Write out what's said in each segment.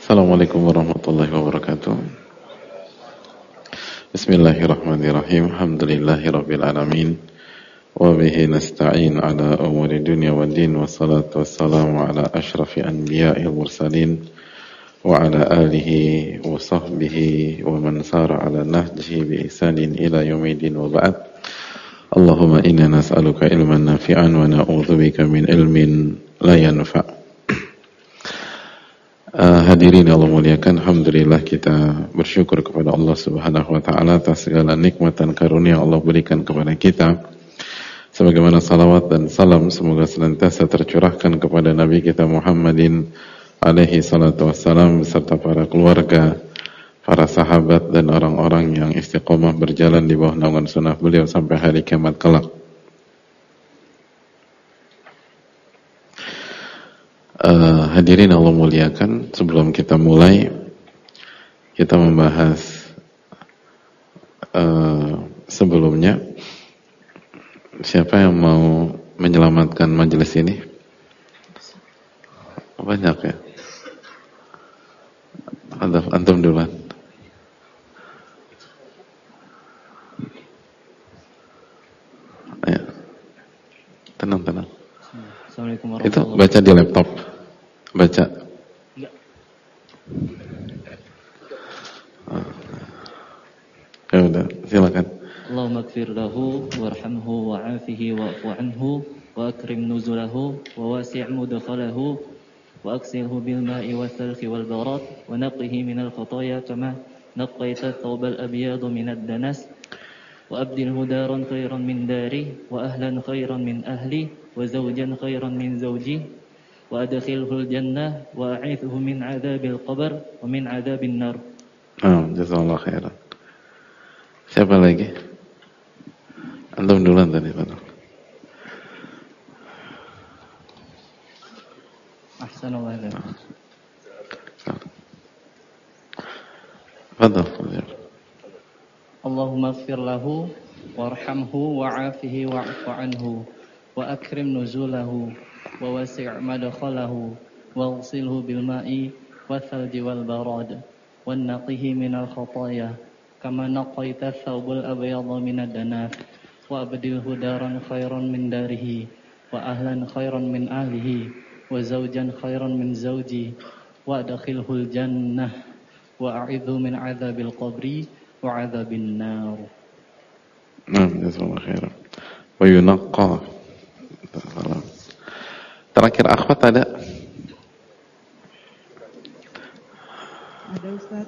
Assalamualaikum warahmatullahi wabarakatuh. Bismillahirrahmanirrahim. Alhamdulillahirabbil alamin. Wa bihi nasta'in ala umuri dunya waddin, wassalatu wassalamu ala asyrafil anbiya'il mursalin wa ala alihi wa sahbihi wa man sara ala nahjihi bi ihsanin ila yaumiddin wa ba'd. Allahumma inna nas'aluka ilman nafi'an wa na'udzubika min ilmin la yanfa'. Hadirin Allah muliakan, alhamdulillah kita bersyukur kepada Allah Subhanahu wa taala atas segala nikmat dan karunia Allah berikan kepada kita. Sebagaimana salawat dan salam semoga senantiasa tercurahkan kepada Nabi kita Muhammadin alaihi salatu wassalam beserta para keluarga, para sahabat dan orang-orang yang istiqomah berjalan di bawah naungan sunnah beliau sampai hari kiamat kelak. Hadirin Allah muliakan, sebelum kita mulai kita membahas sebelumnya, siapa yang mau menyelamatkan majelis ini? Banyak ya? Antum duluan. Ya. Tenang. Itu baca di laptop. Baca. Enggak. Ya udah, silakan. Allahumma ighfir lahu warhamhu wa'afihi wa'fu anhu wa akrim nuzulahu wa wasi' mudkhalahu wa aksilhu bil ma'i wath-thalji wal barad wa naqqihi minal khataaya kama naqqaita ath-thawbal abyad minad danas wa abdilhu daran khairan min dari wa ahlan khairan min ahli wa zawjan khairan min zawji wa adkhilhul jannah wa a'idhu min 'adzabil qabr wa min 'adzabin nar. Jazakallahu khairan. Siapa lagi? Antum duluan tadi, Pak. Ahsanallahu ilaikum. Fadhal. Allahumma ighfir lahu warhamhu wa'afihi wa'fu anhu wa akrim nuzulahu wa wasi' madkhalahu waghsilhu bil ma'i wath-thalji wal barad wan naqihi minal khataaya kama naqqaita ath-thawbal abyadha minad danas wa abdilhu daran khairan min darihi wa ahlan khairan min ahlihi wa zawjan khairan min zawji wa adkhilhul jannah wa a'idhu min 'adzabil qabri wa 'adzabin nar. Jazakallahu khairan. Wa yunaqqa. Terakhir akhwat ada? Ada, Ustaz.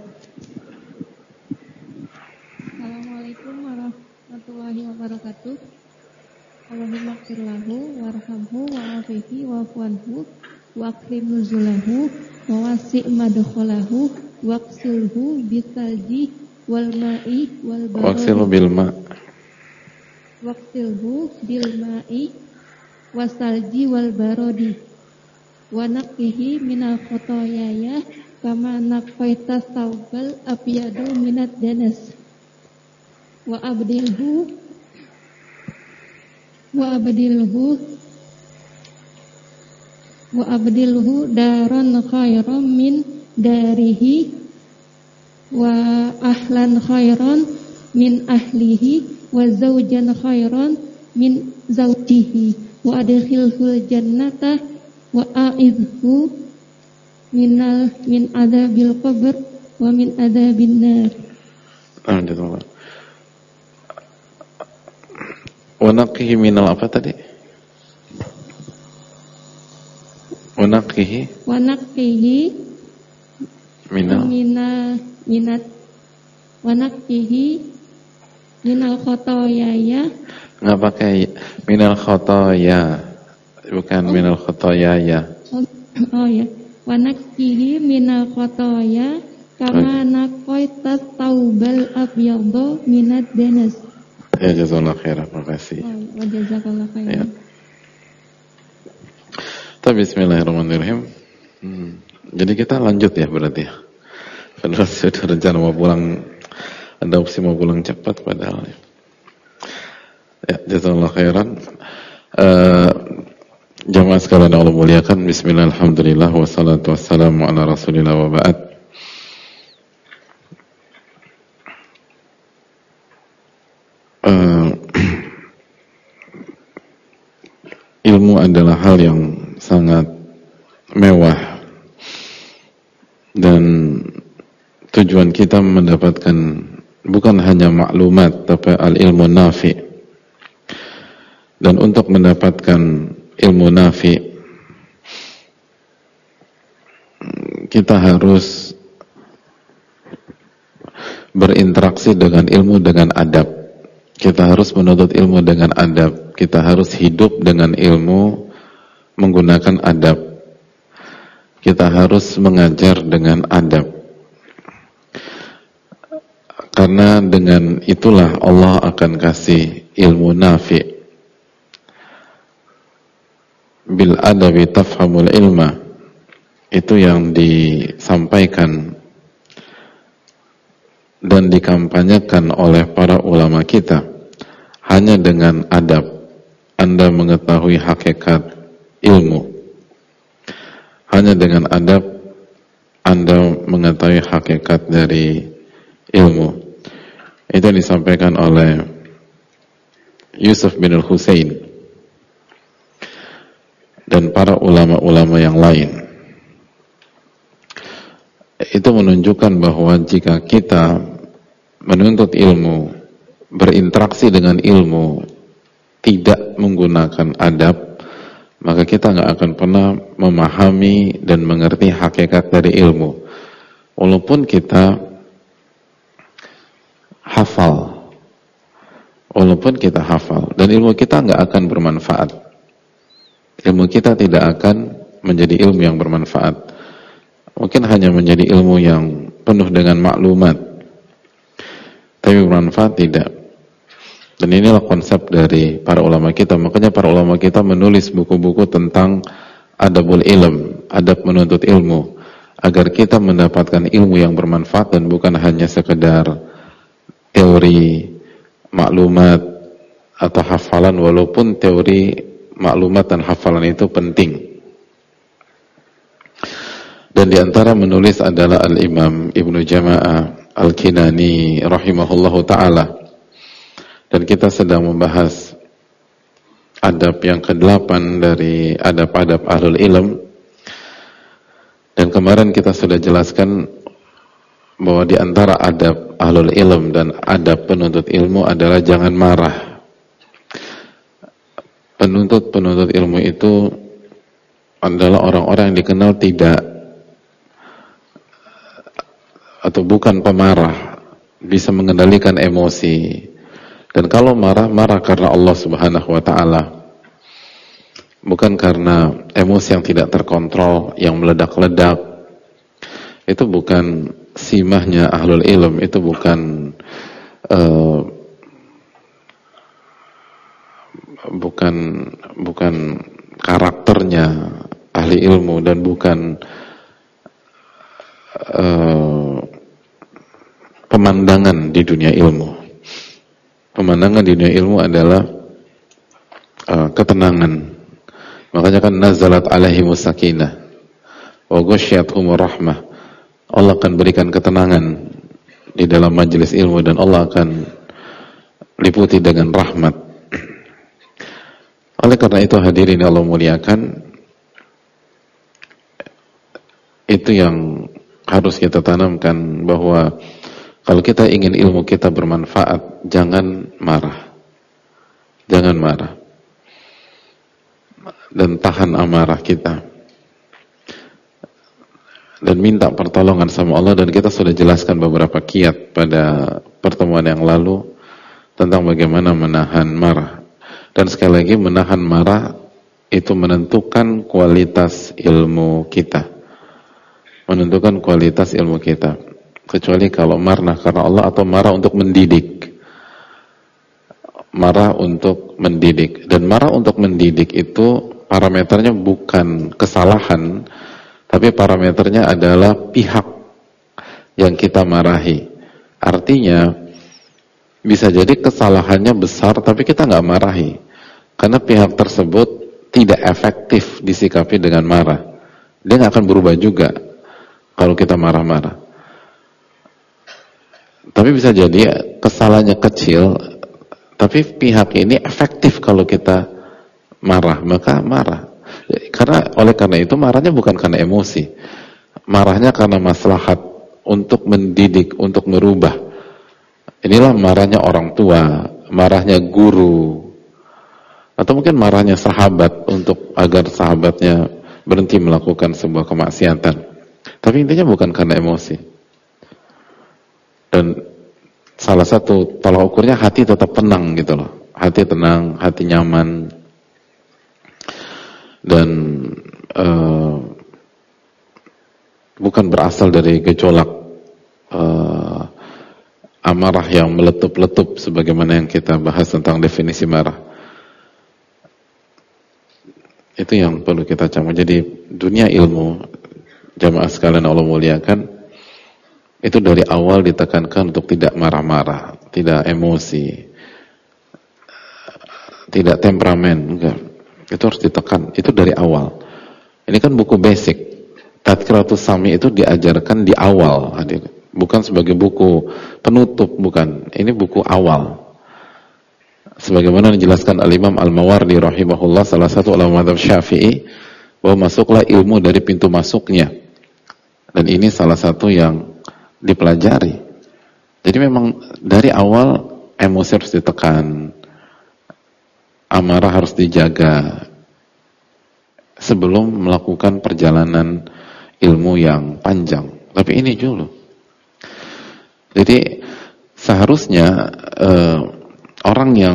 Assalamualaikum warahmatullahi wabarakatuh. Allahumma ighfir lahu warhamhu wa'afihi wa'fu anhu wa akrim nuzulahu wa wasi' madkhalahu waqsilhu bisalji wal ma'i wal barad. Waqsilhu bil ma'. Waqsilhu bil ma'i wasalji wal barodi wa naqihi minal khotoyaya kama naqaita thawbal abyadu minad danas wa abdilhu daran khairan min darihi wa ahlan khairan min ahlihi wa zawjan khairan min zawjihi wa adkhilhul jannata wa a'idhu min adzabil qabr wa min adzabin nar. Alhamdulillah. Wa naqqihi minal apa tadi? Wa naqqihi minal khotoyaya. Nggak pakai minal khotoya, bukan minal khotoyaya. Oh ya, wa naqqihi minal khotoya kama naqaita taubal abyadha minad danas. Ya, jazakallahu khairan, makasih. Wa jazakallahu khairan. Ya. Tapi bismillahirrahmanirrahim. Jadi kita lanjut ya berarti ya. Padahal sudah rencana mau pulang, ada opsi mau pulang cepat padahal ya. Ya, jazakallahu khairan. Jamaah sekalian Allah muliakan, bismillah, alhamdulillah, wassalatu wassalamu ala rasulillah wa ba'd. ilmu adalah hal yang sangat mewah dan tujuan kita mendapatkan bukan hanya maklumat tapi al-ilmu nafi. Dan untuk mendapatkan ilmu nafi kita harus berinteraksi dengan ilmu dengan adab. Kita harus menuntut ilmu dengan adab. Kita harus hidup dengan ilmu menggunakan adab. Kita harus mengajar dengan adab. Karena dengan itulah Allah akan kasih ilmu nafi. Bil adabi tafhamul ilma. Itu yang disampaikan dan dikampanyekan oleh para ulama kita. Hanya dengan adab Anda mengetahui hakikat ilmu. Hanya dengan adab Anda mengetahui hakikat dari ilmu. Itu yang disampaikan oleh Yusuf bin al-Husain dan para ulama-ulama yang lain. Itu menunjukkan bahwa jika kita menuntut ilmu, berinteraksi dengan ilmu, tidak menggunakan adab, maka kita nggak akan pernah memahami dan mengerti hakikat dari ilmu. Walaupun kita hafal, dan ilmu kita nggak akan bermanfaat. Ilmu kita tidak akan menjadi ilmu yang bermanfaat. Mungkin hanya menjadi ilmu yang penuh dengan maklumat, tapi bermanfaat tidak. Dan inilah konsep dari para ulama kita. Makanya para ulama kita menulis buku-buku tentang adabul ilm, adab menuntut ilmu, agar kita mendapatkan ilmu yang bermanfaat dan bukan hanya sekedar teori, maklumat, atau hafalan, walaupun teori, maklumat, dan hafalan itu penting. Dan diantara menulis adalah Al-Imam Ibnu Jama'ah Al-Kinani rahimahullahu ta'ala. Dan kita sedang membahas adab yang ke-8 dari adab-adab ahlul ilm. Dan kemarin kita sudah jelaskan bahwa diantara adab ahlul ilm dan adab penuntut ilmu adalah jangan marah. Penuntut ilmu itu adalah orang-orang yang dikenal tidak atau bukan pemarah, bisa mengendalikan emosi. Dan kalau marah karena Allah Subhanahu wa ta'ala, bukan karena emosi yang tidak terkontrol, yang meledak-ledak. Itu bukan simahnya ahlul ilm, itu bukan karakternya ahli ilmu, dan bukan pemandangan di dunia ilmu. Pemandangan di dunia ilmu adalah ketenangan. Makanya kan nazalat alaihimus sakinah wa ghasyiyatuhumur rahmah. Allah akan berikan ketenangan di dalam majelis ilmu, dan Allah akan liputi dengan rahmat. Oleh karena itu hadirin Allah muliakan, itu yang harus kita tanamkan, bahwa kalau kita ingin ilmu kita bermanfaat, jangan marah. Jangan marah. Dan tahan amarah kita. Dan minta pertolongan sama Allah. Dan kita sudah jelaskan beberapa kiat pada pertemuan yang lalu tentang bagaimana menahan marah. Dan sekali lagi, menahan marah itu menentukan kualitas ilmu kita. Menentukan kualitas ilmu kita. Kecuali kalau marah karena Allah atau marah untuk mendidik. Marah untuk mendidik. Dan marah untuk mendidik itu parameternya bukan kesalahan, tapi parameternya adalah pihak yang kita marahi. Artinya bisa jadi kesalahannya besar tapi kita nggak marahi, karena pihak tersebut tidak efektif disikapi dengan marah. Dia nggak akan berubah juga kalau kita marah-marah. Tapi bisa jadi kesalahannya kecil, tapi pihak ini efektif kalau kita marah, maka marah. Oleh karena itu marahnya bukan karena emosi, marahnya karena maslahat untuk mendidik, untuk merubah. Inilah marahnya orang tua, marahnya guru, atau mungkin marahnya sahabat untuk agar sahabatnya berhenti melakukan sebuah kemaksiatan. Tapi intinya bukan karena emosi. Dan salah satu tolak ukurnya hati tetap tenang gitu loh. Hati tenang, hati nyaman. Dan bukan berasal dari gejolak amarah yang meletup-letup sebagaimana yang kita bahas tentang definisi marah. Itu yang perlu kita camkan. Jadi dunia ilmu, jamaah sekalian Allah muliakan, itu dari awal ditekankan untuk tidak marah-marah, tidak emosi, tidak temperamen, enggak. Itu harus ditekan, itu dari awal. Ini kan buku basic. Tadkiratus Sami itu diajarkan di awal, bukan sebagai buku penutup, bukan. Ini buku awal. Sebagaimana dijelaskan Al-Imam Al-Mawardi rahimahullah, salah satu ulama mazhab Syafi'i, bahwa masuklah ilmu dari pintu masuknya. Dan ini salah satu yang dipelajari. Jadi memang dari awal emosi harus ditekan, amarah harus dijaga sebelum melakukan perjalanan ilmu yang panjang. Tapi ini dulu. Jadi seharusnya orang yang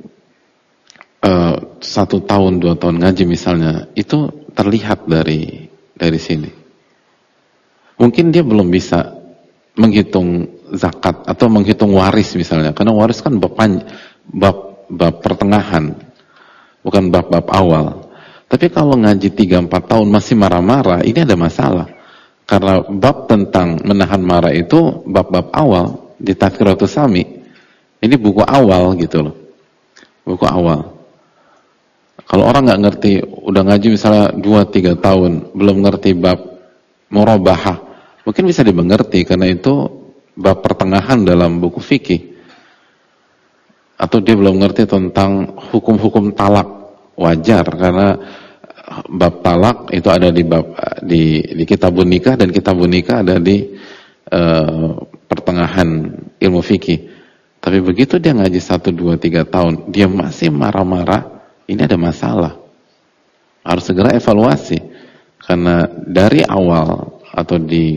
1 tahun 2 tahun ngaji misalnya, itu terlihat dari sini. Mungkin dia belum bisa menghitung zakat atau menghitung waris misalnya, karena waris kan bab pertengahan, bukan bab awal. Tapi kalau ngaji 3-4 tahun masih marah-marah, ini ada masalah. Karena bab tentang menahan marah itu bab-bab awal di Tadkiratus Sami. Ini buku awal gitu loh. Buku awal. Kalau orang nggak ngerti, udah ngaji misalnya 2-3 tahun, belum ngerti bab murabahah, mungkin bisa dimengerti karena itu bab pertengahan dalam buku fikih. Atau dia belum ngerti tentang hukum-hukum talak, wajar karena bab talak itu ada di kitabun nikah, dan kitabun nikah ada di pertengahan ilmu fikih. Tapi begitu dia ngaji 1, 2, 3 tahun, dia masih marah-marah, ini ada masalah. Harus segera evaluasi. Karena dari awal atau di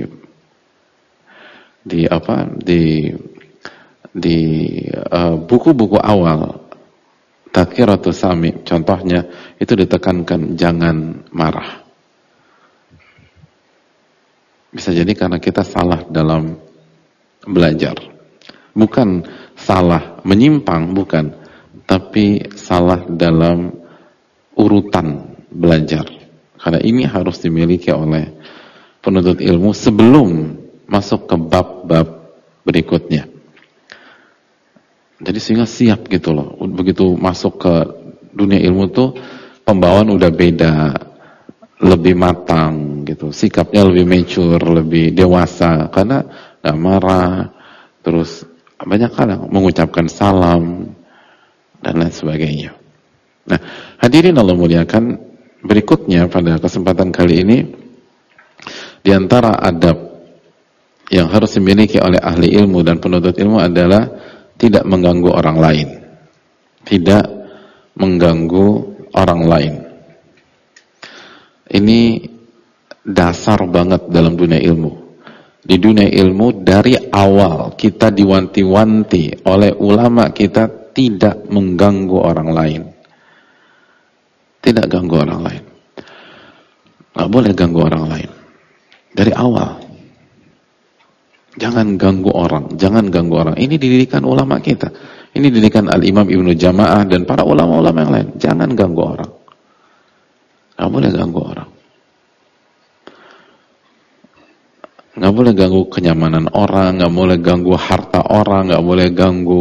buku-buku awal Tadkiratus Sami contohnya itu ditekankan jangan marah. Bisa jadi karena kita salah dalam belajar. Bukan salah menyimpang, bukan, tapi salah dalam urutan belajar. Karena ini harus dimiliki oleh penuntut ilmu sebelum masuk ke bab-bab berikutnya. Jadi sehingga siap gitu loh. Begitu masuk ke dunia ilmu tuh pembawaan udah beda, lebih matang gitu. Sikapnya lebih mature, lebih dewasa karena gak marah, terus banyak hal mengucapkan salam dan lain sebagainya. Nah, hadirin Allah muliakan, berikutnya pada kesempatan kali ini di antara adab yang harus dimiliki oleh ahli ilmu dan penuntut ilmu adalah tidak mengganggu orang lain. Tidak mengganggu orang lain. Ini dasar banget dalam dunia ilmu. Di dunia ilmu dari awal kita diwanti-wanti oleh ulama kita tidak mengganggu orang lain. Tidak ganggu orang lain. Nggak boleh ganggu orang lain. Dari awal. Jangan ganggu orang, jangan ganggu orang. Ini didikan ulama kita. Ini didikan Al-Imam Ibnu Jama'ah dan para ulama-ulama yang lain. Jangan ganggu orang. Nggak boleh ganggu orang. Nggak boleh ganggu kenyamanan orang, nggak boleh ganggu harta orang, nggak boleh ganggu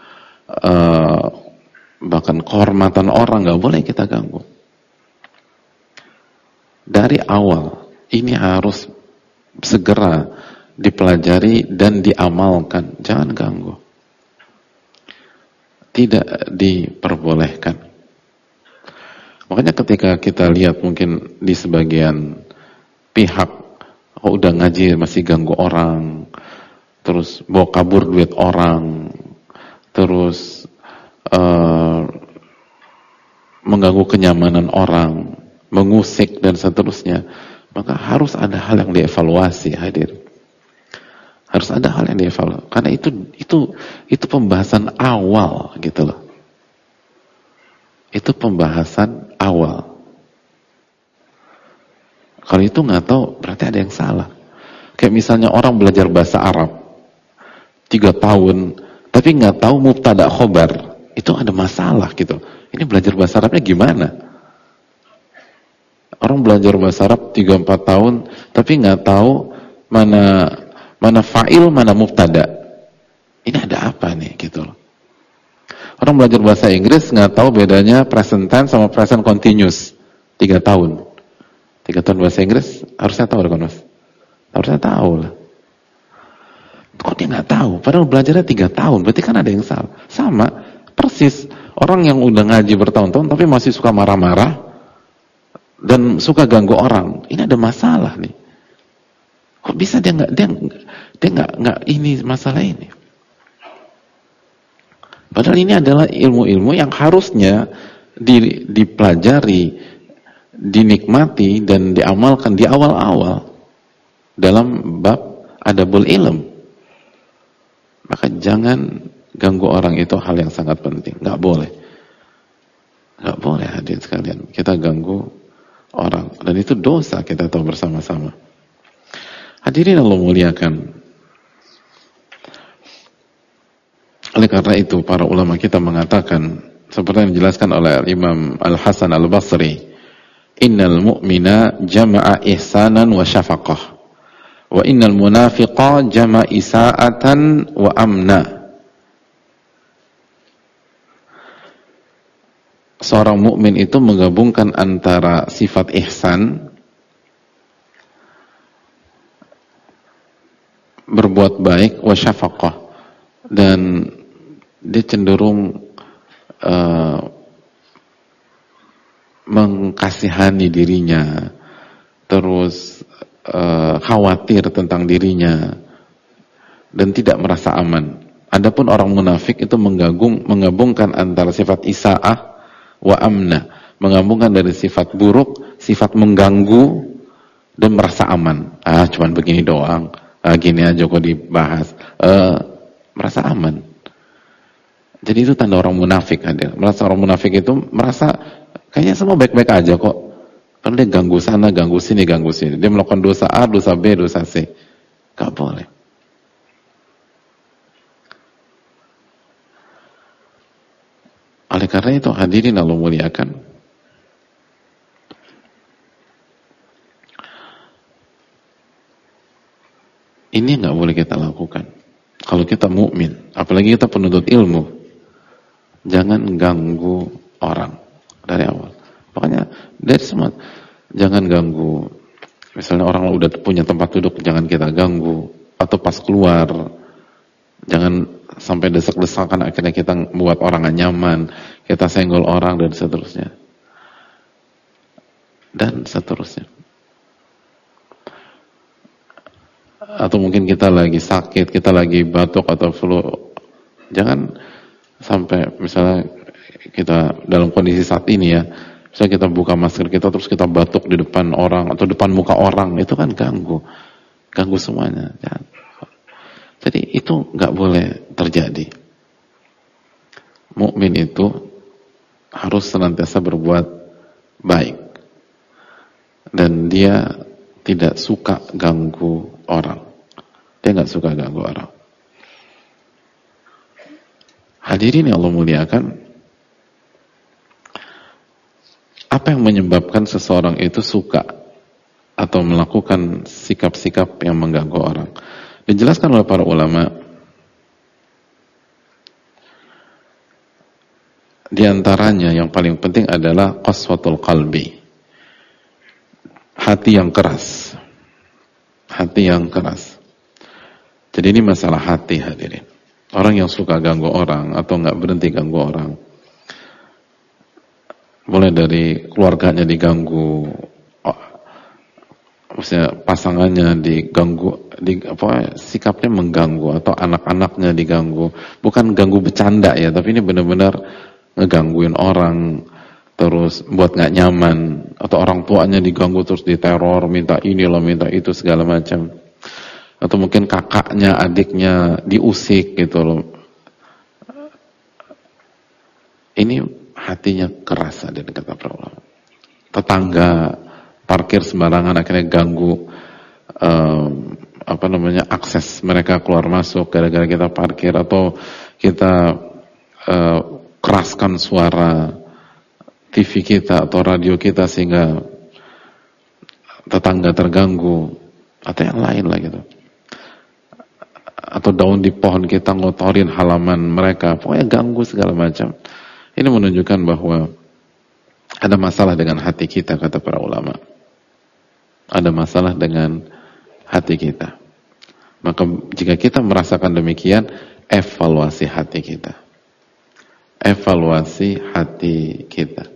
bahkan kehormatan orang, nggak boleh kita ganggu. Dari awal ini harus segera dipelajari dan diamalkan. Jangan ganggu. Tidak diperbolehkan. Makanya ketika kita lihat mungkin di sebagian pihak, udah ngaji masih ganggu orang, terus bawa kabur duit orang, terus mengganggu kenyamanan orang, mengusik dan seterusnya, maka harus ada hal yang dievaluasi, hadir. Harus ada hal yang dievaluasi, karena itu pembahasan awal gitu loh. Itu pembahasan awal. Kalau itu nggak tahu, berarti ada yang salah. Kayak misalnya orang belajar bahasa Arab 3 tahun, tapi nggak tahu mubtada khobar, itu ada masalah gitu. Ini belajar bahasa Arabnya gimana? Orang belajar bahasa Arab 3-4 tahun, tapi nggak tahu mana fa'il, mana mubtada. Ini ada apa nih gitu loh. Orang belajar bahasa Inggris nggak tahu bedanya present tense sama present continuous 3 tahun. 3 tahun bahasa Inggris harusnya tahu kan Mas? Harusnya tahu lah. Kok dia nggak tahu? Padahal belajarnya 3 tahun, berarti kan ada yang salah. Sama, persis. Orang yang udah ngaji bertahun-tahun tapi masih suka marah-marah dan suka ganggu orang, ini ada masalah nih. Kok bisa dia nggak ini masalah ini? Padahal ini adalah ilmu-ilmu yang harusnya dipelajari, dinikmati dan diamalkan di awal-awal dalam bab adabul ilm. Maka jangan ganggu orang, itu hal yang sangat penting. Nggak boleh hadirin sekalian kita ganggu orang, dan itu dosa, kita tahu bersama-sama. Hadirin Allah muliakan. Oleh karena itu para ulama kita mengatakan seperti yang dijelaskan oleh Imam Al-Hasan Al-Basri, innal mu'mina jama'a ihsanan wa syafaqah, wa innal munafiqa jama'a isa'atan wa amna. Seorang mukmin itu menggabungkan antara sifat ihsan, berbuat baik, wa syafaqah, dan dia cenderung mengkasihani dirinya, terus khawatir tentang dirinya dan tidak merasa aman. Adapun orang munafik itu menggabungkan antara sifat isaah wa amna, menggabungkan dari sifat buruk, sifat mengganggu dan merasa aman. Cuman begini doang, gini aja kok dibahas, merasa aman. Jadi itu tanda orang munafik, hadir. Merasa orang munafik itu merasa kayaknya semua baik-baik aja kok. Kan dia ganggu sana, ganggu sini, ganggu sini. Dia melakukan dosa A, dosa B, dosa C. Gak boleh. Oleh karena itu hadirin Allah muliakan, ini nggak boleh kita lakukan. Kalau kita mukmin, apalagi kita penuntut ilmu, jangan ganggu orang dari awal. Makanya dari semua, jangan ganggu. Misalnya orang udah punya tempat duduk, jangan kita ganggu. Atau pas keluar, jangan sampai desak-desakan akhirnya kita membuat orang gak nyaman, kita senggol orang dan seterusnya. Dan seterusnya. Atau mungkin kita lagi sakit, kita lagi batuk atau flu, jangan sampai misalnya kita dalam kondisi saat ini ya, misalnya kita buka masker kita terus kita batuk di depan orang atau depan muka orang, itu kan ganggu semuanya. Jangan. Jadi itu nggak boleh terjadi. Mukmin itu harus senantiasa berbuat baik dan dia tidak suka ganggu orang. Dia nggak suka ganggu orang. Hadirin yang Allah muliakan, apa yang menyebabkan seseorang itu suka atau melakukan sikap-sikap yang mengganggu orang? Dijelaskan oleh para ulama, di antaranya yang paling penting adalah qaswatul qalbi, hati yang keras. Hati yang keras. Jadi ini masalah hati, hadirin. Orang yang suka ganggu orang atau nggak berhenti ganggu orang, mulai dari keluarganya diganggu, maksudnya pasangannya diganggu, sikapnya mengganggu, atau anak-anaknya diganggu, bukan ganggu bercanda ya, tapi ini benar-benar ngegangguin orang, terus buat nggak nyaman, atau orang tuanya diganggu terus diteror, minta ini loh, minta itu segala macam, atau mungkin kakaknya, adiknya diusik gitu loh. Ini hatinya keras, ada kata para ulama. Tetangga parkir sembarangan akhirnya ganggu akses mereka keluar masuk gara-gara kita parkir, atau kita keraskan suara TV kita atau radio kita sehingga tetangga terganggu, atau yang lain lah gitu. Atau daun di pohon kita ngotorin halaman mereka, pokoknya ganggu segala macam. Ini menunjukkan bahwa ada masalah dengan hati kita, kata para ulama. Ada masalah dengan hati kita. Maka jika kita merasakan demikian, evaluasi hati kita. Evaluasi hati kita.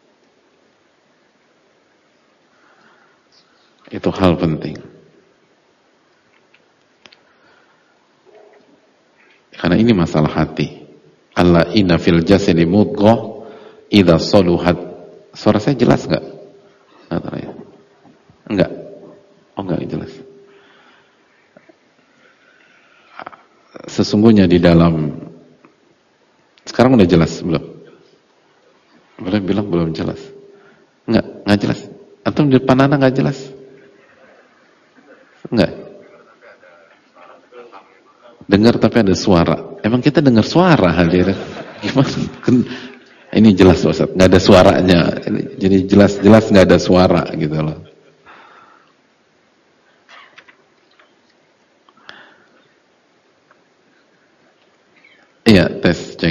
Itu hal penting. Karena ini masalah hati. Alla inna fil jasadi mudghah idza saluhat. Suara saya jelas enggak? Enggak. Oh, enggak jelas. Sesungguhnya di dalam, sekarang udah jelas belum? Boleh bilang belum jelas? Enggak jelas. Atau di depan anak enggak jelas? Enggak. Dengar tapi ada suara. Emang kita dengar suara hadirin? Gimana? Ini jelas Ustaz, enggak ada suaranya. Jadi jelas-jelas enggak ada suara gitu loh. Iya, tes cek.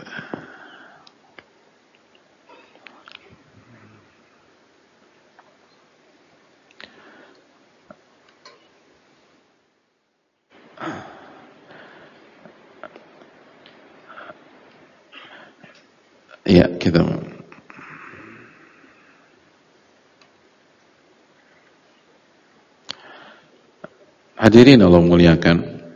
Iya, kita hadirin Allah muliakan.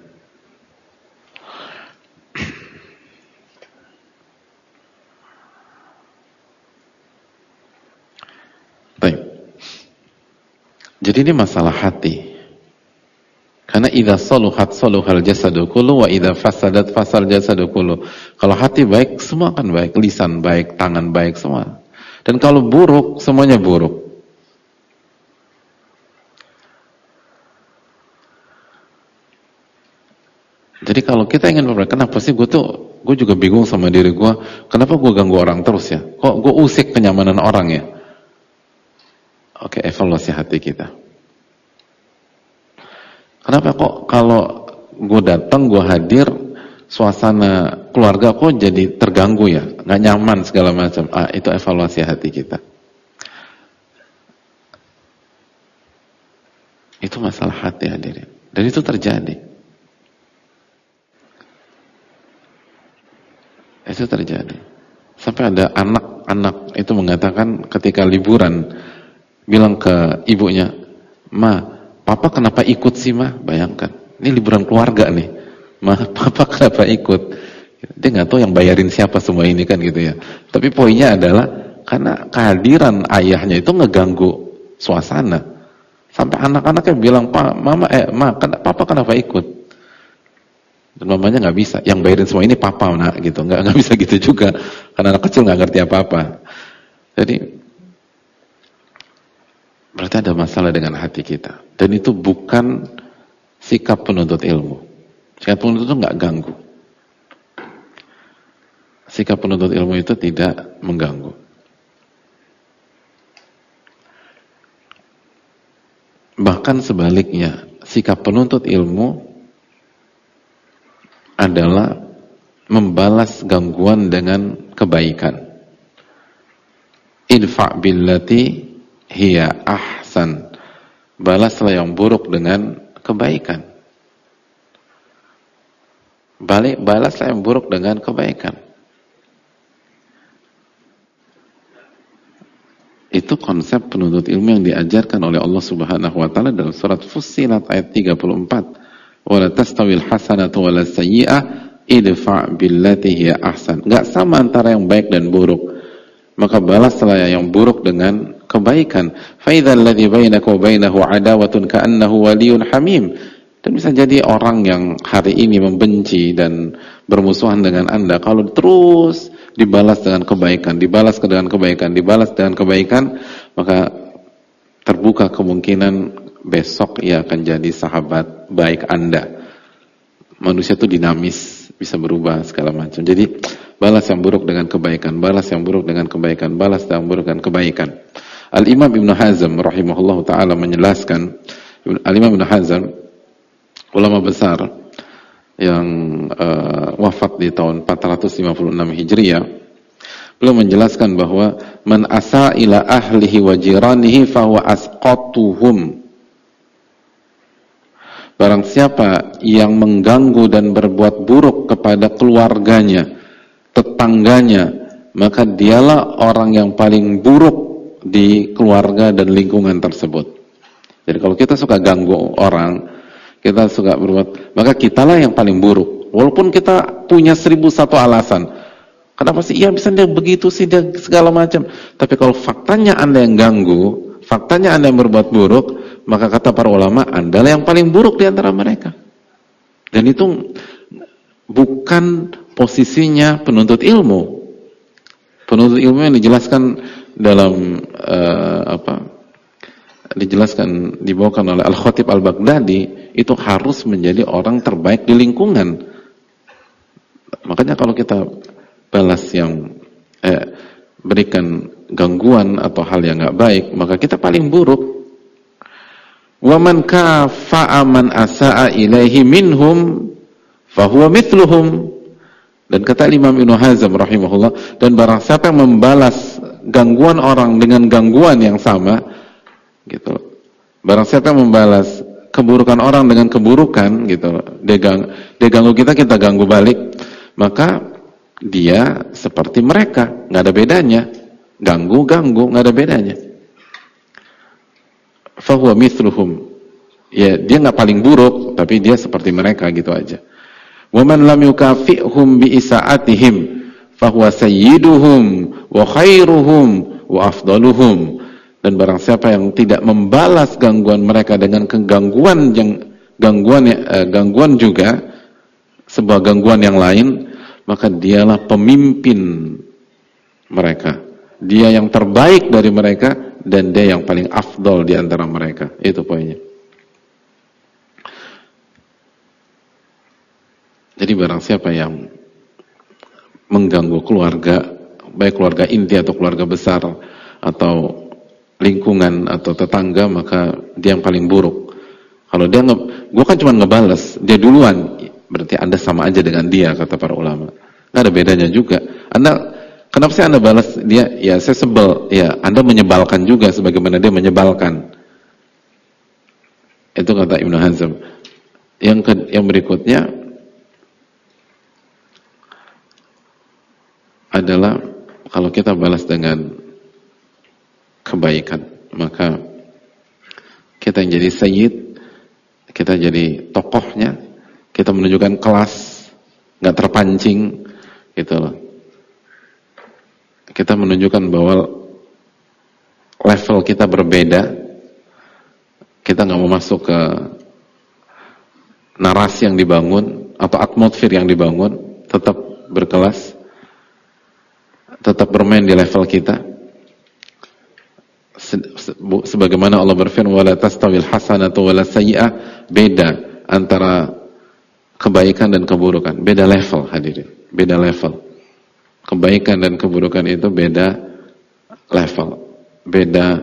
Baik. Jadi ini masalah hati. Karena idza saluhat saluhal jasadu kullu wa idza fasadat fasal jasadu kullu. Kalau hati baik, semua akan baik, lisan baik, tangan baik, semua. Dan kalau buruk, semuanya buruk. Jadi kalau kita ingin berpikir, kenapa sih gue juga bingung sama diri gue, kenapa gue ganggu orang terus ya? Kok gue usik kenyamanan orang ya? Oke, evaluasi hati kita. Kenapa kok kalau gue datang, gue hadir, suasana keluarga kok jadi terganggu ya, nggak nyaman segala macam. Itu evaluasi hati kita. Itu masalah hati hadirin. Dan itu terjadi. Itu terjadi. Sampai ada anak-anak itu mengatakan ketika liburan, bilang ke ibunya, "Ma, Papa kenapa ikut sih, Ma?" Bayangkan, ini liburan keluarga nih. "Ma, Papa kenapa ikut?" Dia nggak tahu yang bayarin siapa semua ini kan gitu ya. Tapi poinnya adalah karena kehadiran ayahnya itu ngeganggu suasana. Sampai anak-anaknya bilang, Papa kenapa ikut?" Dan mamanya nggak bisa. Yang bayarin semua ini Papa, nak gitu. Nggak bisa gitu juga. Karena anak kecil nggak ngerti apa-apa. Jadi berarti ada masalah dengan hati kita. Dan itu bukan sikap penuntut ilmu. Sikap penuntut itu nggak ganggu. Sikap penuntut ilmu itu tidak mengganggu. Bahkan sebaliknya, sikap penuntut ilmu adalah membalas gangguan dengan kebaikan. Idfa' billati hiya ahsan. Balaslah yang buruk dengan kebaikan. Balaslah yang buruk dengan kebaikan. Itu konsep penuntut ilmu yang diajarkan oleh Allah Subhanahu wa taala dalam surat Fussilat ayat 34. Wala tastawil hasanatu wala sayyi'ah idfa' billati hiya ahsan. Enggak sama antara yang baik dan buruk. Maka balaslah yang buruk dengan kebaikan. Fa idzal ladzi bainaka wa bainahu adawatun ka'annahu waliyyun hamim. Dan bisa jadi orang yang hari ini membenci dan bermusuhan dengan Anda, kalau terus dibalas dengan kebaikan, dibalas dengan kebaikan, dibalas dengan kebaikan, maka terbuka kemungkinan besok ia akan jadi sahabat baik Anda. Manusia itu dinamis, bisa berubah segala macam. Jadi balas yang buruk dengan kebaikan, balas yang buruk dengan kebaikan, balas yang buruk dengan kebaikan. Al-Imam Ibn Hazm rahimahullah ta'ala menjelaskan, Al-Imam Ibn Hazm ulama besar yang wafat di tahun 456 Hijriah, beliau menjelaskan bahwa man asa ila ahlihi wa jiranihi fahuwa asqatuhum. Barang siapa yang mengganggu dan berbuat buruk kepada keluarganya, tetangganya, maka dialah orang yang paling buruk di keluarga dan lingkungan tersebut. Jadi kalau kita suka ganggu orang, kita suka berbuat, maka kitalah yang paling buruk. Walaupun kita punya 1001 alasan. Kenapa sih? Iya bisa dia begitu sih, dia segala macam. Tapi kalau faktanya Anda yang ganggu, faktanya Anda yang berbuat buruk, maka kata para ulama, Anda yang paling buruk di antara mereka. Dan itu bukan posisinya penuntut ilmu. Penuntut ilmu yang dijelaskan dalam dijelaskan, dibawakan oleh Al-Khatib Al-Baghdadi, itu harus menjadi orang terbaik di lingkungan. Makanya kalau kita balas yang berikan gangguan atau hal yang enggak baik, maka kita paling buruk. Wa man kafa'a man asa'a ilaihi minhum fahuwa mithluhum. Dan kata Imam Ibnu Hazm rahimahullah, dan barang siapa yang membalas gangguan orang dengan gangguan yang sama, gitu. Barang siapa yang membalas keburukan orang dengan keburukan, gitu. Dia ganggu kita, kita ganggu balik, maka dia seperti mereka, nggak ada bedanya. Ganggu, nggak ada bedanya. Fahuwa mithluhum. Ya, dia nggak paling buruk, tapi dia seperti mereka, gitu aja. Wa man lam yukafi'hum bi isa'atihim fahuwa sayyiduhum wa khairuhum wa afdaluhum. Dan barang siapa yang tidak membalas gangguan mereka dengan kegangguan yang gangguan juga, sebuah gangguan yang lain, maka dialah pemimpin mereka. Dia yang terbaik dari mereka dan dia yang paling afdal di antara mereka. Itu poinnya. Jadi barang siapa yang mengganggu keluarga, baik keluarga inti atau keluarga besar atau lingkungan atau tetangga, maka dia yang paling buruk. Kalau dia gue kan cuma ngebales, dia duluan, berarti Anda sama aja dengan dia, kata para ulama. Nggak ada bedanya juga. Kenapa sih Anda balas dia? Ya saya sebel. Ya Anda menyebalkan juga sebagaimana dia menyebalkan. Itu kata Ibnu Hazm. Yang berikutnya adalah kalau kita balas dengan kebaikan, maka kita yang jadi sayyid, kita jadi tokohnya, kita menunjukkan kelas, nggak terpancing, gitu loh. Kita menunjukkan bahwa level kita berbeda, kita nggak mau masuk ke narasi yang dibangun atau atmosfer yang dibangun, tetap berkelas, tetap bermain di level kita. Sebagaimana Allah berfirman, wala tastawil hasanatu wala sayyi'ah, beda antara kebaikan dan keburukan, beda level, hadirin, beda level. Kebaikan dan keburukan itu beda level, beda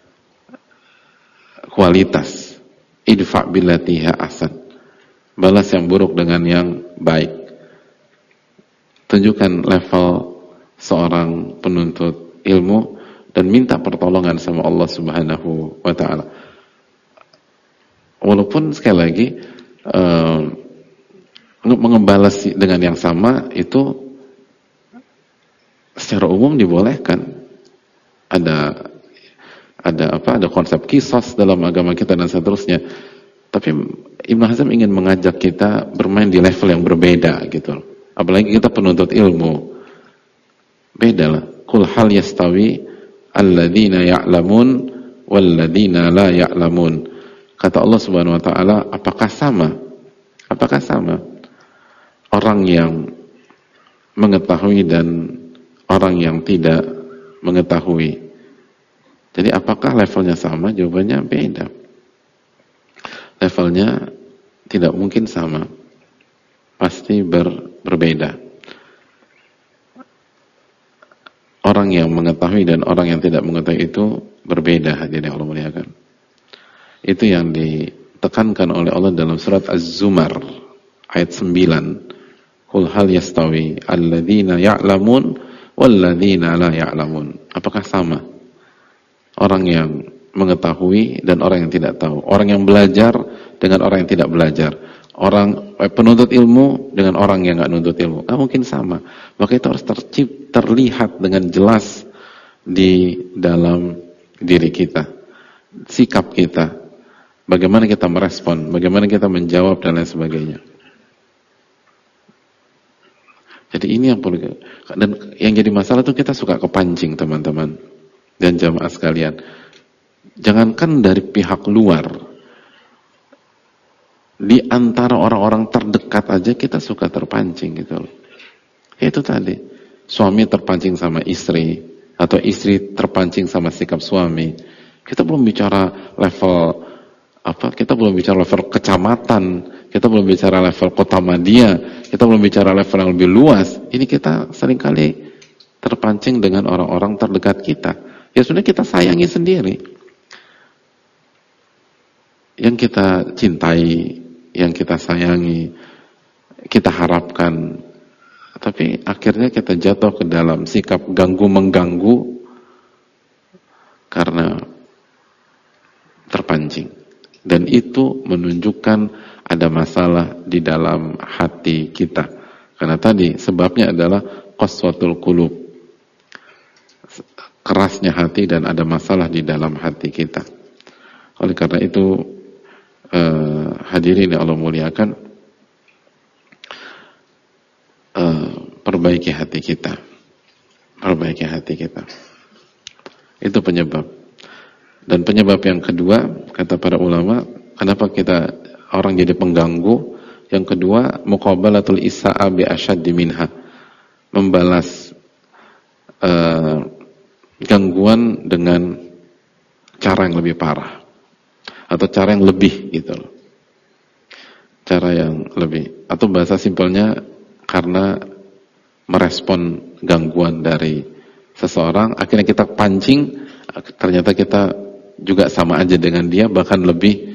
kualitas. Idfa' billati hiya ahsan. Balas yang buruk dengan yang baik. Tunjukkan level seorang penuntut ilmu dan minta pertolongan sama Allah Subhanahu wa ta'ala. Walaupun sekali lagi membalas dengan yang sama itu secara umum dibolehkan. Ada Ada konsep kisos dalam agama kita dan seterusnya. Tapi Ibnu Hazm ingin mengajak kita bermain di level yang berbeda gitu. Apalagi kita penuntut ilmu. Beda lah. Qul hal yastawi alladzina ya'lamun walladzina la ya'lamun. Kata Allah Subhanahu wa taala, apakah sama? Apakah sama orang yang mengetahui dan orang yang tidak mengetahui? Jadi apakah levelnya sama? Jawabannya beda. Levelnya tidak mungkin sama. Pasti berbeda. Orang yang mengetahui dan orang yang tidak mengetahui itu berbeda, hadirin Allah muliakan. Itu yang ditekankan oleh Allah dalam surat Az-Zumar ayat 9. Qul hal yastawi alladzina ya'lamun walladzina la ya'lamun. Apakah sama orang yang mengetahui dan orang yang tidak tahu, orang yang belajar dengan orang yang tidak belajar, orang penuntut ilmu dengan orang yang nggak nuntut ilmu? Nggak mungkin sama. Maka itu harus terlihat dengan jelas di dalam diri kita, sikap kita, bagaimana kita merespon, bagaimana kita menjawab dan lain sebagainya. Jadi ini yang perlu, dan yang jadi masalah itu kita suka kepancing, teman-teman dan jamaah sekalian. Jangankan dari pihak luar, di antara orang-orang terdekat aja kita suka terpancing gitu loh. Itu tadi, suami terpancing sama istri, atau istri terpancing sama sikap suami. Kita belum bicara level kita belum bicara level kecamatan, kita belum bicara level kota Madia, kita belum bicara level yang lebih luas. Ini kita seringkali terpancing dengan orang-orang terdekat kita. Ya sudah, kita sayangi sendiri, yang kita cintai, yang kita sayangi, kita harapkan, tapi akhirnya kita jatuh ke dalam sikap ganggu-mengganggu karena terpancing. Dan itu menunjukkan ada masalah di dalam hati kita. Karena tadi sebabnya adalah qaswatul qulub, kerasnya hati dan ada masalah di dalam hati kita. Oleh karena itu, hadirin yang Allah muliakan, perbaiki hati kita, perbaiki hati kita. Itu penyebab. Dan penyebab yang kedua, kata para ulama, kenapa kita orang jadi pengganggu? Yang kedua, muqabalatul isa'a bi asyaddi minha, membalas gangguan dengan cara yang lebih parah, atau cara yang lebih gitu loh. Cara yang lebih, atau bahasa simpelnya, karena merespon gangguan dari seseorang, akhirnya kita pancing, ternyata kita juga sama aja dengan dia, bahkan lebih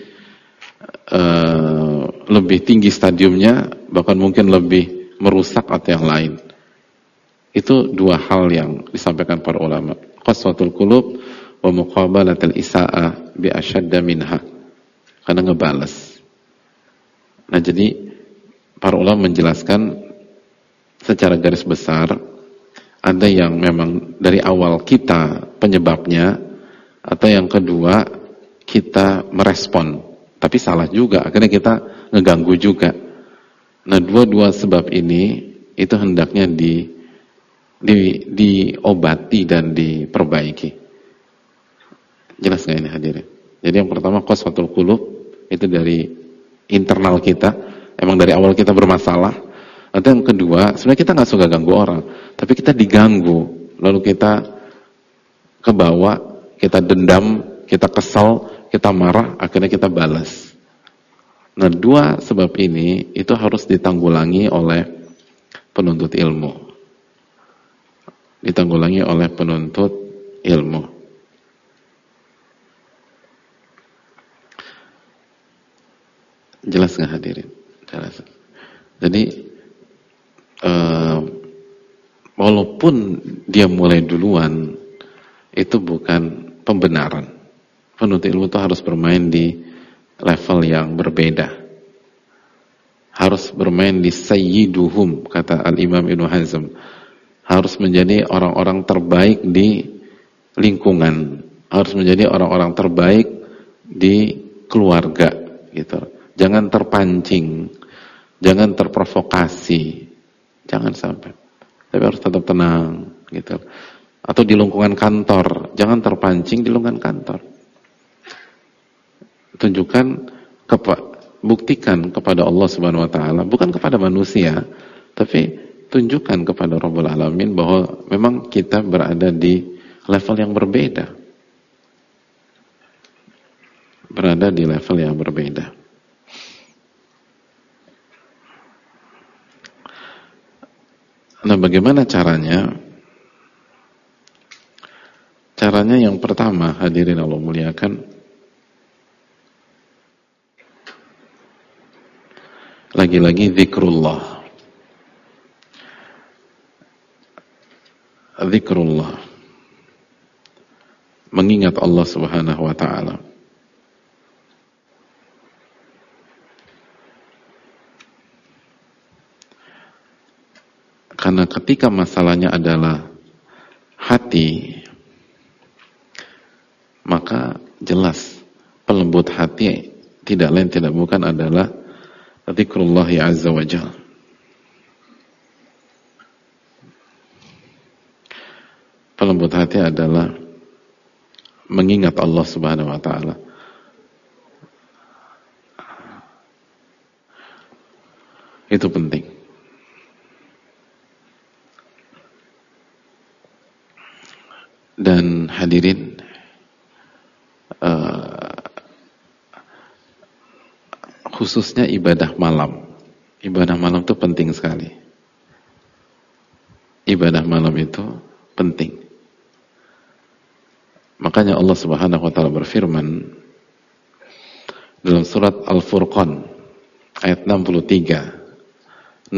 tinggi stadiumnya, bahkan mungkin lebih merusak atau yang lain. Itu dua hal yang disampaikan para ulama, qaswatul qulub wa muqabalatul isa'a bi asyadda minha, karena ngebales. Nah, jadi para ulama menjelaskan secara garis besar, ada yang memang dari awal kita penyebabnya, atau yang kedua kita merespon tapi salah juga, akhirnya kita ngeganggu juga. Nah, dua-dua sebab ini itu hendaknya diobati dan diperbaiki. Jelas nggak ini hadirin? Jadi yang pertama, qaswatul qulub, itu dari internal kita, emang dari awal kita bermasalah. Atau yang kedua, sebenarnya kita nggak suka ganggu orang, tapi kita diganggu, lalu kita kebawa, kita dendam, kita kesal, kita marah, akhirnya kita balas. Nah, dua sebab ini itu harus ditanggulangi oleh penuntut ilmu. Ditanggulangi oleh penuntut ilmu. Jelas nggak hadirin? Jelas. Jadi walaupun dia mulai duluan, itu bukan pembenaran. Penuntut ilmu itu harus bermain di level yang berbeda. Harus bermain di sayyiduhum, kata Al-Imam Ibnu Hazm. Harus menjadi orang-orang terbaik di lingkungan, harus menjadi orang-orang terbaik di keluarga gitu. Jangan terpancing, jangan terprovokasi, jangan sampai. Tapi harus tetap tenang gitu. Atau di lingkungan kantor, jangan terpancing di lingkungan kantor. Buktikan kepada Allah Subhanahu wa taala, bukan kepada manusia, tapi tunjukkan kepada Rabbul Alamin bahwa memang kita berada di level yang berbeda. Berada di level yang berbeda. Nah, bagaimana caranya? Caranya yang pertama, hadirin Allah muliakan, lagi-lagi zikrullah. Zikrullah. Mengingat Allah Subhanahu wa taala. Karena ketika masalahnya adalah hati, maka jelas pelembut hati tidak lain tidak bukan adalah zikrullah azza wa jalla. Pelembut hati adalah mengingat Allah Subhanahu wa taala. Itu penting. Dan hadirin, khususnya ibadah malam. Ibadah malam itu penting sekali. Ibadah malam itu penting. Makanya Allah Subhanahu wa taala berfirman dalam surat Al-Furqan ayat 63,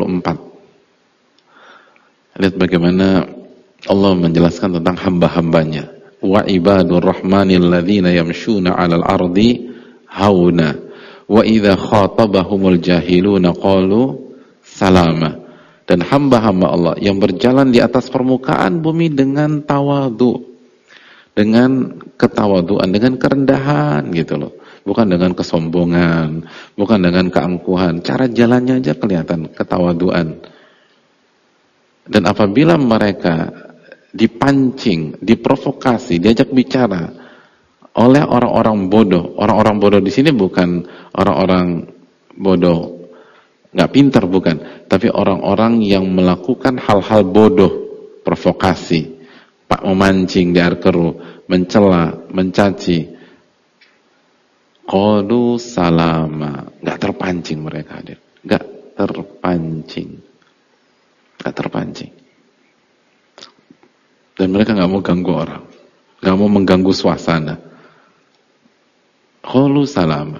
64. Lihat bagaimana Allah menjelaskan tentang hamba-hambanya. Wa ibadur rahmanil ladzina yamshuna 'alal ardi hauna wa idza khatabahumul jahiluna qalu salama. Dan hamba-hamba Allah yang berjalan di atas permukaan bumi dengan tawadhu, dengan ketawaduan, dengan kerendahan gitu loh. Bukan dengan kesombongan, bukan dengan keangkuhan. Cara jalannya aja kelihatan ketawaduan. Dan apabila mereka dipancing, diprovokasi, diajak bicara oleh orang-orang bodoh di sini bukan orang-orang bodoh nggak pintar, bukan, tapi orang-orang yang melakukan hal-hal bodoh, provokasi, memancing di air keruh, mencela, mencaci, qalu salama, nggak terpancing mereka, nggak terpancing. Dan mereka nggak mau ganggu orang, nggak mau mengganggu suasana. Qalu salama.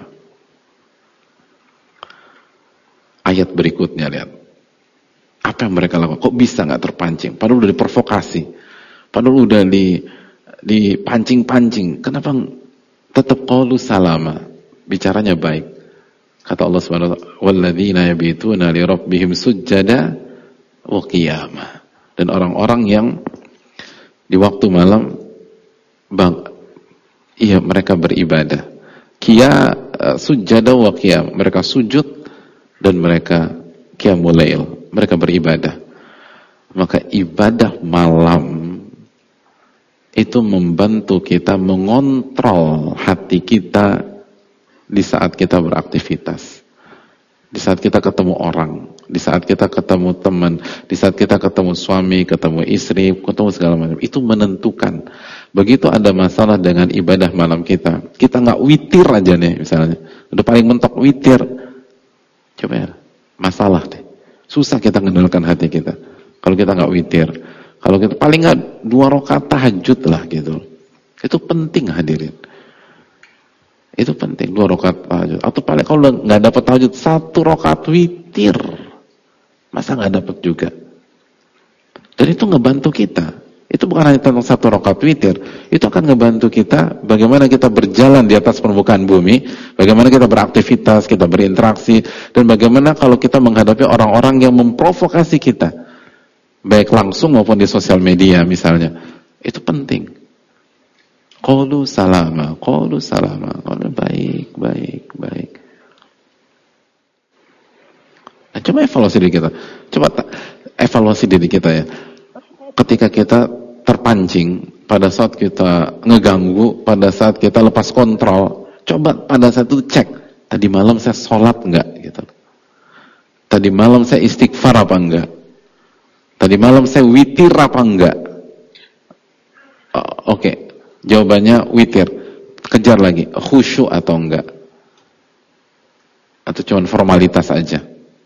Ayat berikutnya, lihat apa yang mereka lakukan. Kok bisa nggak terpancing? Padahal udah diprovokasi, padahal udah dipancing-pancing. Kenapa tetap qalu salama? Bicaranya baik. Kata Allah Subhanahu wa taala, walladzina yabituna li rabbihim sujjada wa qiyama. Dan orang-orang yang di waktu malam mereka beribadah. Sujjada wa qiyam, mereka sujud dan mereka qiyamul lail, mereka beribadah. Maka ibadah malam itu membantu kita mengontrol hati kita di saat kita beraktivitas, di saat kita ketemu orang, di saat kita ketemu teman, di saat kita ketemu suami, ketemu istri, ketemu segala macam. Itu menentukan. Begitu ada masalah dengan ibadah malam kita nggak witir aja nih misalnya, udah paling mentok witir, coba ya, masalah deh. Susah kita mengendalikan hati kita kalau kita nggak witir. Kalau kita paling nggak 2 rakaat tahajud lah gitu. Itu penting, hadirin. Itu penting, 2 rakaat tahajud. Atau paling kalau nggak dapat tahajud 1 rakaat witir. Masa nggak dapat juga? Dan itu ngebantu kita. Itu bukan hanya tentang 1 rakaat witir. Itu akan ngebantu kita bagaimana kita berjalan di atas permukaan bumi, bagaimana kita beraktivitas, kita berinteraksi, dan bagaimana kalau kita menghadapi orang-orang yang memprovokasi kita, baik langsung maupun di sosial media misalnya. Itu penting. Qalu salama, qalu salama. Qalu baik. Nah, coba evaluasi diri kita. Evaluasi diri kita ya. Ketika kita terpancing, pada saat kita ngeganggu, pada saat kita lepas kontrol, coba pada saat itu cek, tadi malam saya sholat enggak gitu. Tadi malam saya istighfar apa enggak? Tadi malam saya witir apa enggak? Oke. Jawabannya witir. Kejar lagi, khusyuk atau enggak? Atau cuma formalitas aja?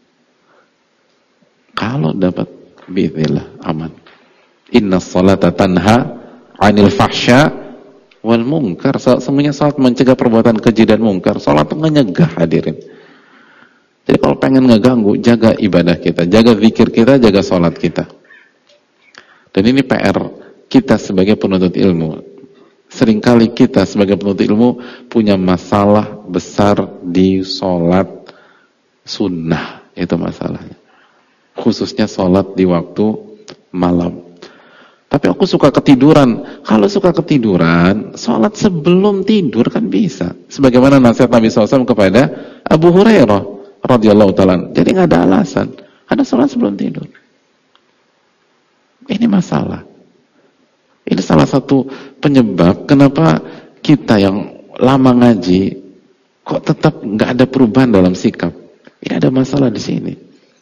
Kalau dapat bi'idznillah aman. Inna sholata tanha 'anil fahsya wal munkar. Semuanya salat mencegah perbuatan keji dan munkar. Salat itu menyegah, hadirin. Jadi kalau pengen ngeganggu, jaga ibadah kita, jaga zikir kita, jaga salat kita. Dan ini PR kita sebagai penuntut ilmu. Seringkali kita sebagai penuntut ilmu punya masalah besar di salat sunnah. Itu masalahnya. Khususnya salat di waktu malam. Tapi aku suka ketiduran. Kalau suka ketiduran, sholat sebelum tidur kan bisa. Sebagaimana nasihat Nabi SAW kepada Abu Hurairah radhiyallahu ta'ala. Jadi nggak ada alasan. Ada sholat sebelum tidur. Ini masalah. Ini salah satu penyebab kenapa kita yang lama ngaji kok tetap nggak ada perubahan dalam sikap. Ini ada masalah di sini.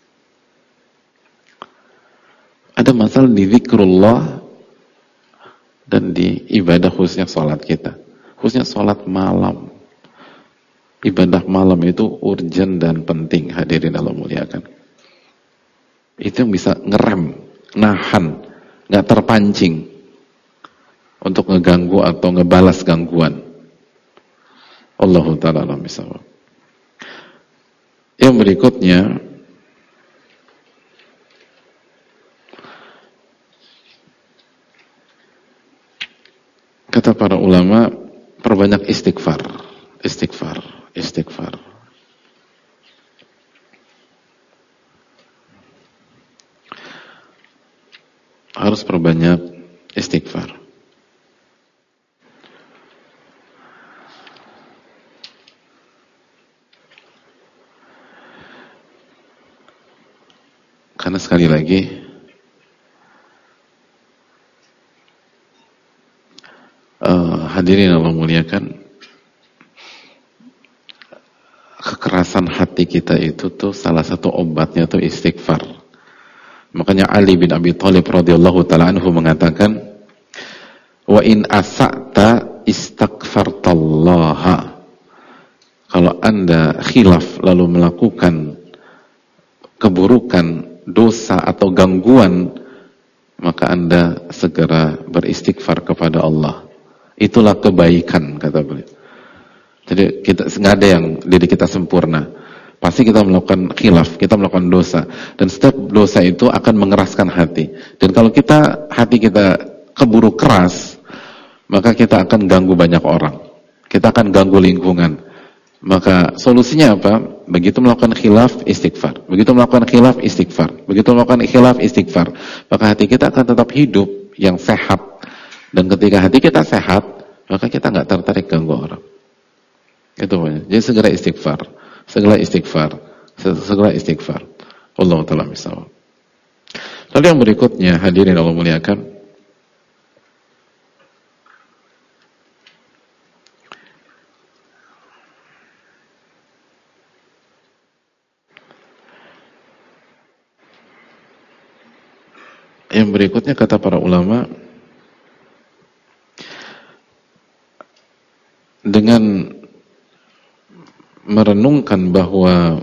Ada masalah di zikrullah dan di ibadah khususnya sholat kita. Khususnya sholat malam. Ibadah malam itu urgent dan penting, hadirin Allah muliakan. Itu yang bisa ngerem, nahan, gak terpancing untuk ngeganggu atau ngebalas gangguan. Allahu ta'ala alam bisawab. Yang berikutnya, kata para ulama, perbanyak istighfar. Harus perbanyak istighfar. Karena sekali lagi, hadirin Allah muliakan, kekerasan hati kita itu tuh salah satu obatnya tuh istighfar. Makanya Ali bin Abi Thalib radhiyallahu ta'ala anhu mengatakan, wa in asa'ta istaghfartallaha. Kalau Anda khilaf lalu melakukan keburukan, dosa atau gangguan, maka Anda segera beristighfar kepada Allah. Itulah kebaikan, kata beliau. Jadi kita nggak ada yang diri kita sempurna. Pasti kita melakukan khilaf, kita melakukan dosa, dan setiap dosa itu akan mengeraskan hati. Dan kalau hati kita keburu keras, maka kita akan ganggu banyak orang. Kita akan ganggu lingkungan. Maka solusinya apa? Begitu melakukan khilaf, istighfar. Begitu melakukan khilaf, istighfar. Begitu melakukan khilaf, istighfar. Maka hati kita akan tetap hidup yang sehat. Dan ketika hati kita sehat, maka kita nggak tertarik ganggu orang. Itu banyak. Jadi segera istighfar. Segera istighfar. Allah ta'ala misal. Lalu yang berikutnya, hadirin Allah muliakan, yang berikutnya kata para ulama, dengan merenungkan bahwa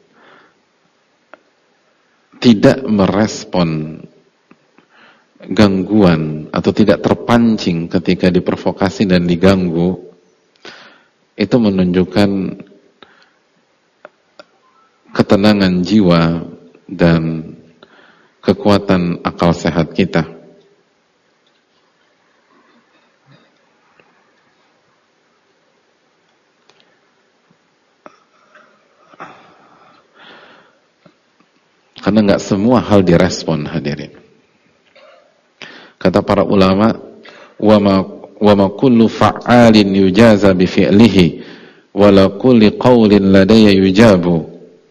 tidak merespon gangguan atau tidak terpancing ketika diprovokasi dan diganggu, itu menunjukkan ketenangan jiwa dan kekuatan akal sehat kita. Karena nggak semua hal direspon, hadirin. Kata para ulama, wa ma kullu fa'alin yujaza bi fi'lihi wa la kulli qawlin ladayya yujabu.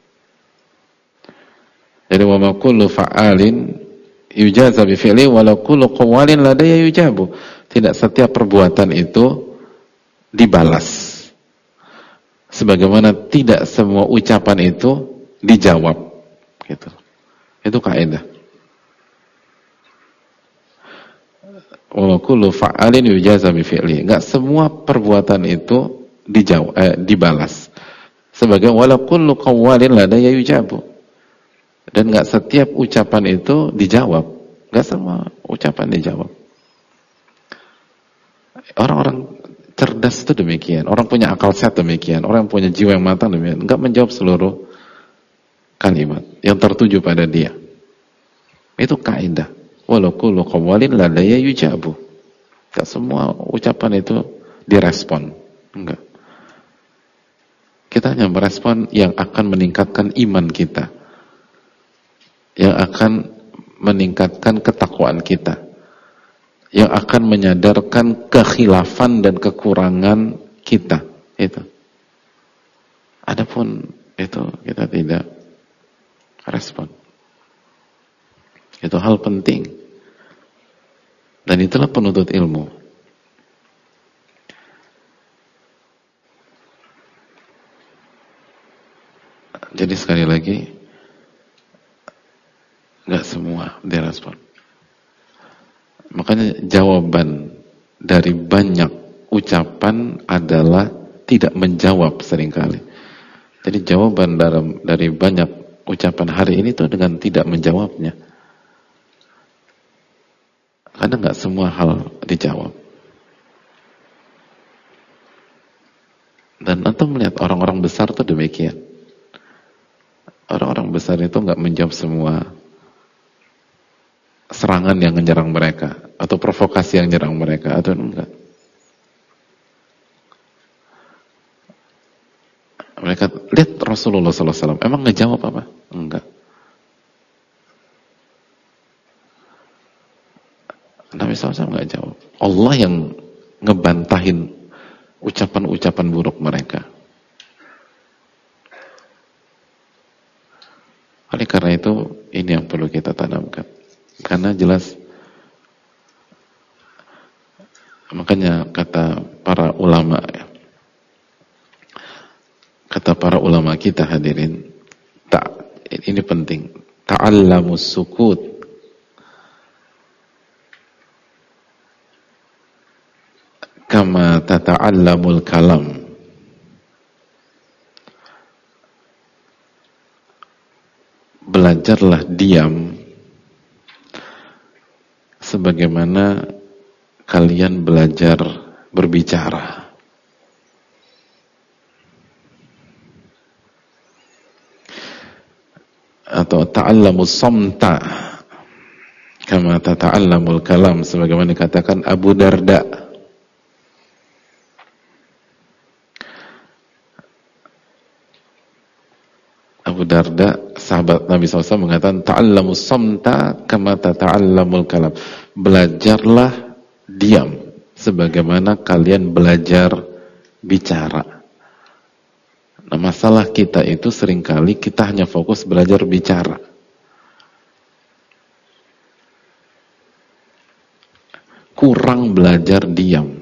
Jadi wa ma kullu fa'alin yujaza bi fi'lihi wa la kullu qawlin ladayya yujabu. Tidak setiap perbuatan itu dibalas. Sebagaimana tidak semua ucapan itu dijawab. Gitu. Itu kaidah. Wa kullu fa'alin yujaza bi fi'li. Enggak semua perbuatan itu dibalas. Sebagai wala kullu qawwalin ladayya yujabu. Dan enggak setiap ucapan itu dijawab. Enggak semua ucapan dijawab. Orang-orang cerdas itu demikian. Orang punya akal sehat demikian. Orang punya jiwa yang matang demikian. Enggak menjawab seluruh kalimat yang tertuju pada dia. Itu kaidah. Walau kullu qawwalin ladayya yujabu. Enggak semua ucapan itu direspon. Enggak. Kita hanya merespon yang akan meningkatkan iman kita. Yang akan meningkatkan ketakwaan kita. Yang akan menyadarkan kekhilafan dan kekurangan kita. Itu. Adapun itu kita tidak respon. Itu hal penting. Dan itulah penuntut ilmu. Jadi sekali lagi, nggak semua direspon. Makanya jawaban dari banyak ucapan adalah tidak menjawab seringkali. Jadi jawaban dari banyak ucapan hari ini tuh dengan tidak menjawabnya. Karena nggak semua hal dijawab. Dan antum melihat orang-orang besar tuh demikian. Orang-orang besar itu nggak menjawab semua serangan yang menyerang mereka atau provokasi yang menyerang mereka atau enggak. Mereka lihat Rasulullah SAW, emang ngejawab apa? Enggak. Nabi SAW nggak jawab. Allah yang ngebantahin ucapan-ucapan buruk mereka. Oleh karena itu, ini yang perlu kita tanamkan. Karena jelas, makanya kata para ulama, kita hadirin, ini penting. Ta'allamus sukut. Kama tata'allamul kalam. Belajarlah diam sebagaimana kalian belajar berbicara. Atau ta'allamus samta kama tata'allamul kalam, sebagaimana dikatakan Abu Darda. Abu Darda, sahabat Nabi SAW, mengatakan ta'allamus samta kama tata'allamul kalam. Belajarlah diam sebagaimana kalian belajar bicara. Nah, masalah kita itu seringkali kita hanya fokus belajar bicara. Kurang belajar diam.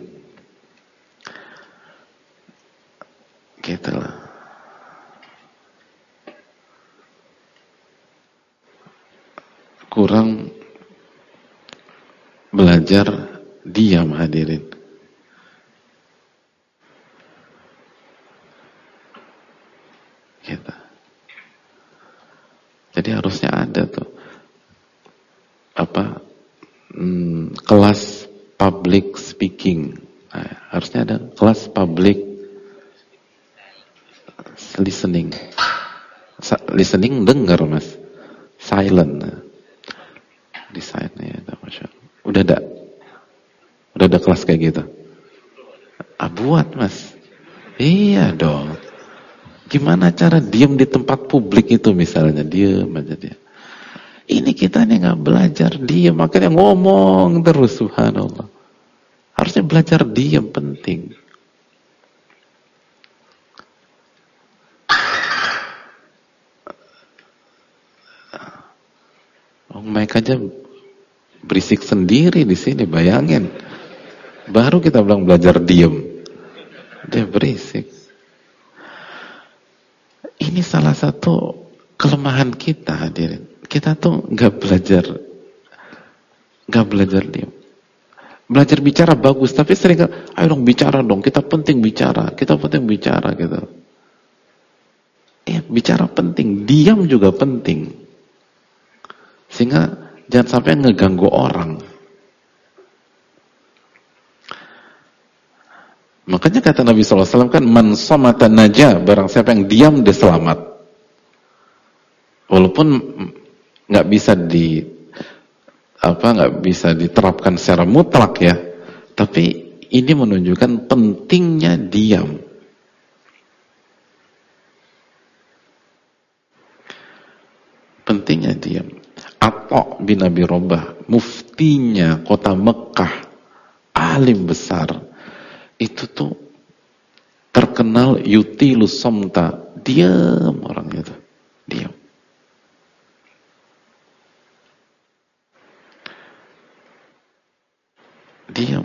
Gitulah. Kurang belajar diam, hadirin. Gitu. Jadi harusnya ada tuh kelas public speaking. Nah, harusnya ada kelas public listening. Listening dengar, Mas. Silent. Desainnya ya, Masya Allah. Udah ada kelas kayak gitu. Buat, Mas. Iya dong. Gimana cara diem di tempat publik itu misalnya, diem aja dia. Ini kita nih nggak belajar diem, makanya ngomong terus, subhanallah. Harusnya belajar diam penting. Oh, mereka aja berisik sendiri di sini, bayangin. Baru kita bilang belajar diam, dia berisik. Ini salah satu kelemahan kita, hadirin. Kita tuh nggak belajar diam. Belajar bicara bagus, tapi sering, ayo dong bicara dong, kita penting bicara gitu. Bicara penting, diam juga penting. Sehingga jangan sampai ngeganggu orang. Makanya kata Nabi SAW kan, man somata naja, barang siapa yang diam dia selamat. Walaupun nggak bisa diterapkan secara mutlak ya, tapi ini menunjukkan pentingnya diam. Pentingnya diam. Atha bin Abi Rabah, muftinya kota Mekah, alim besar, itu tuh terkenal yutilus somta, diam orangnya tuh, diam. Diam.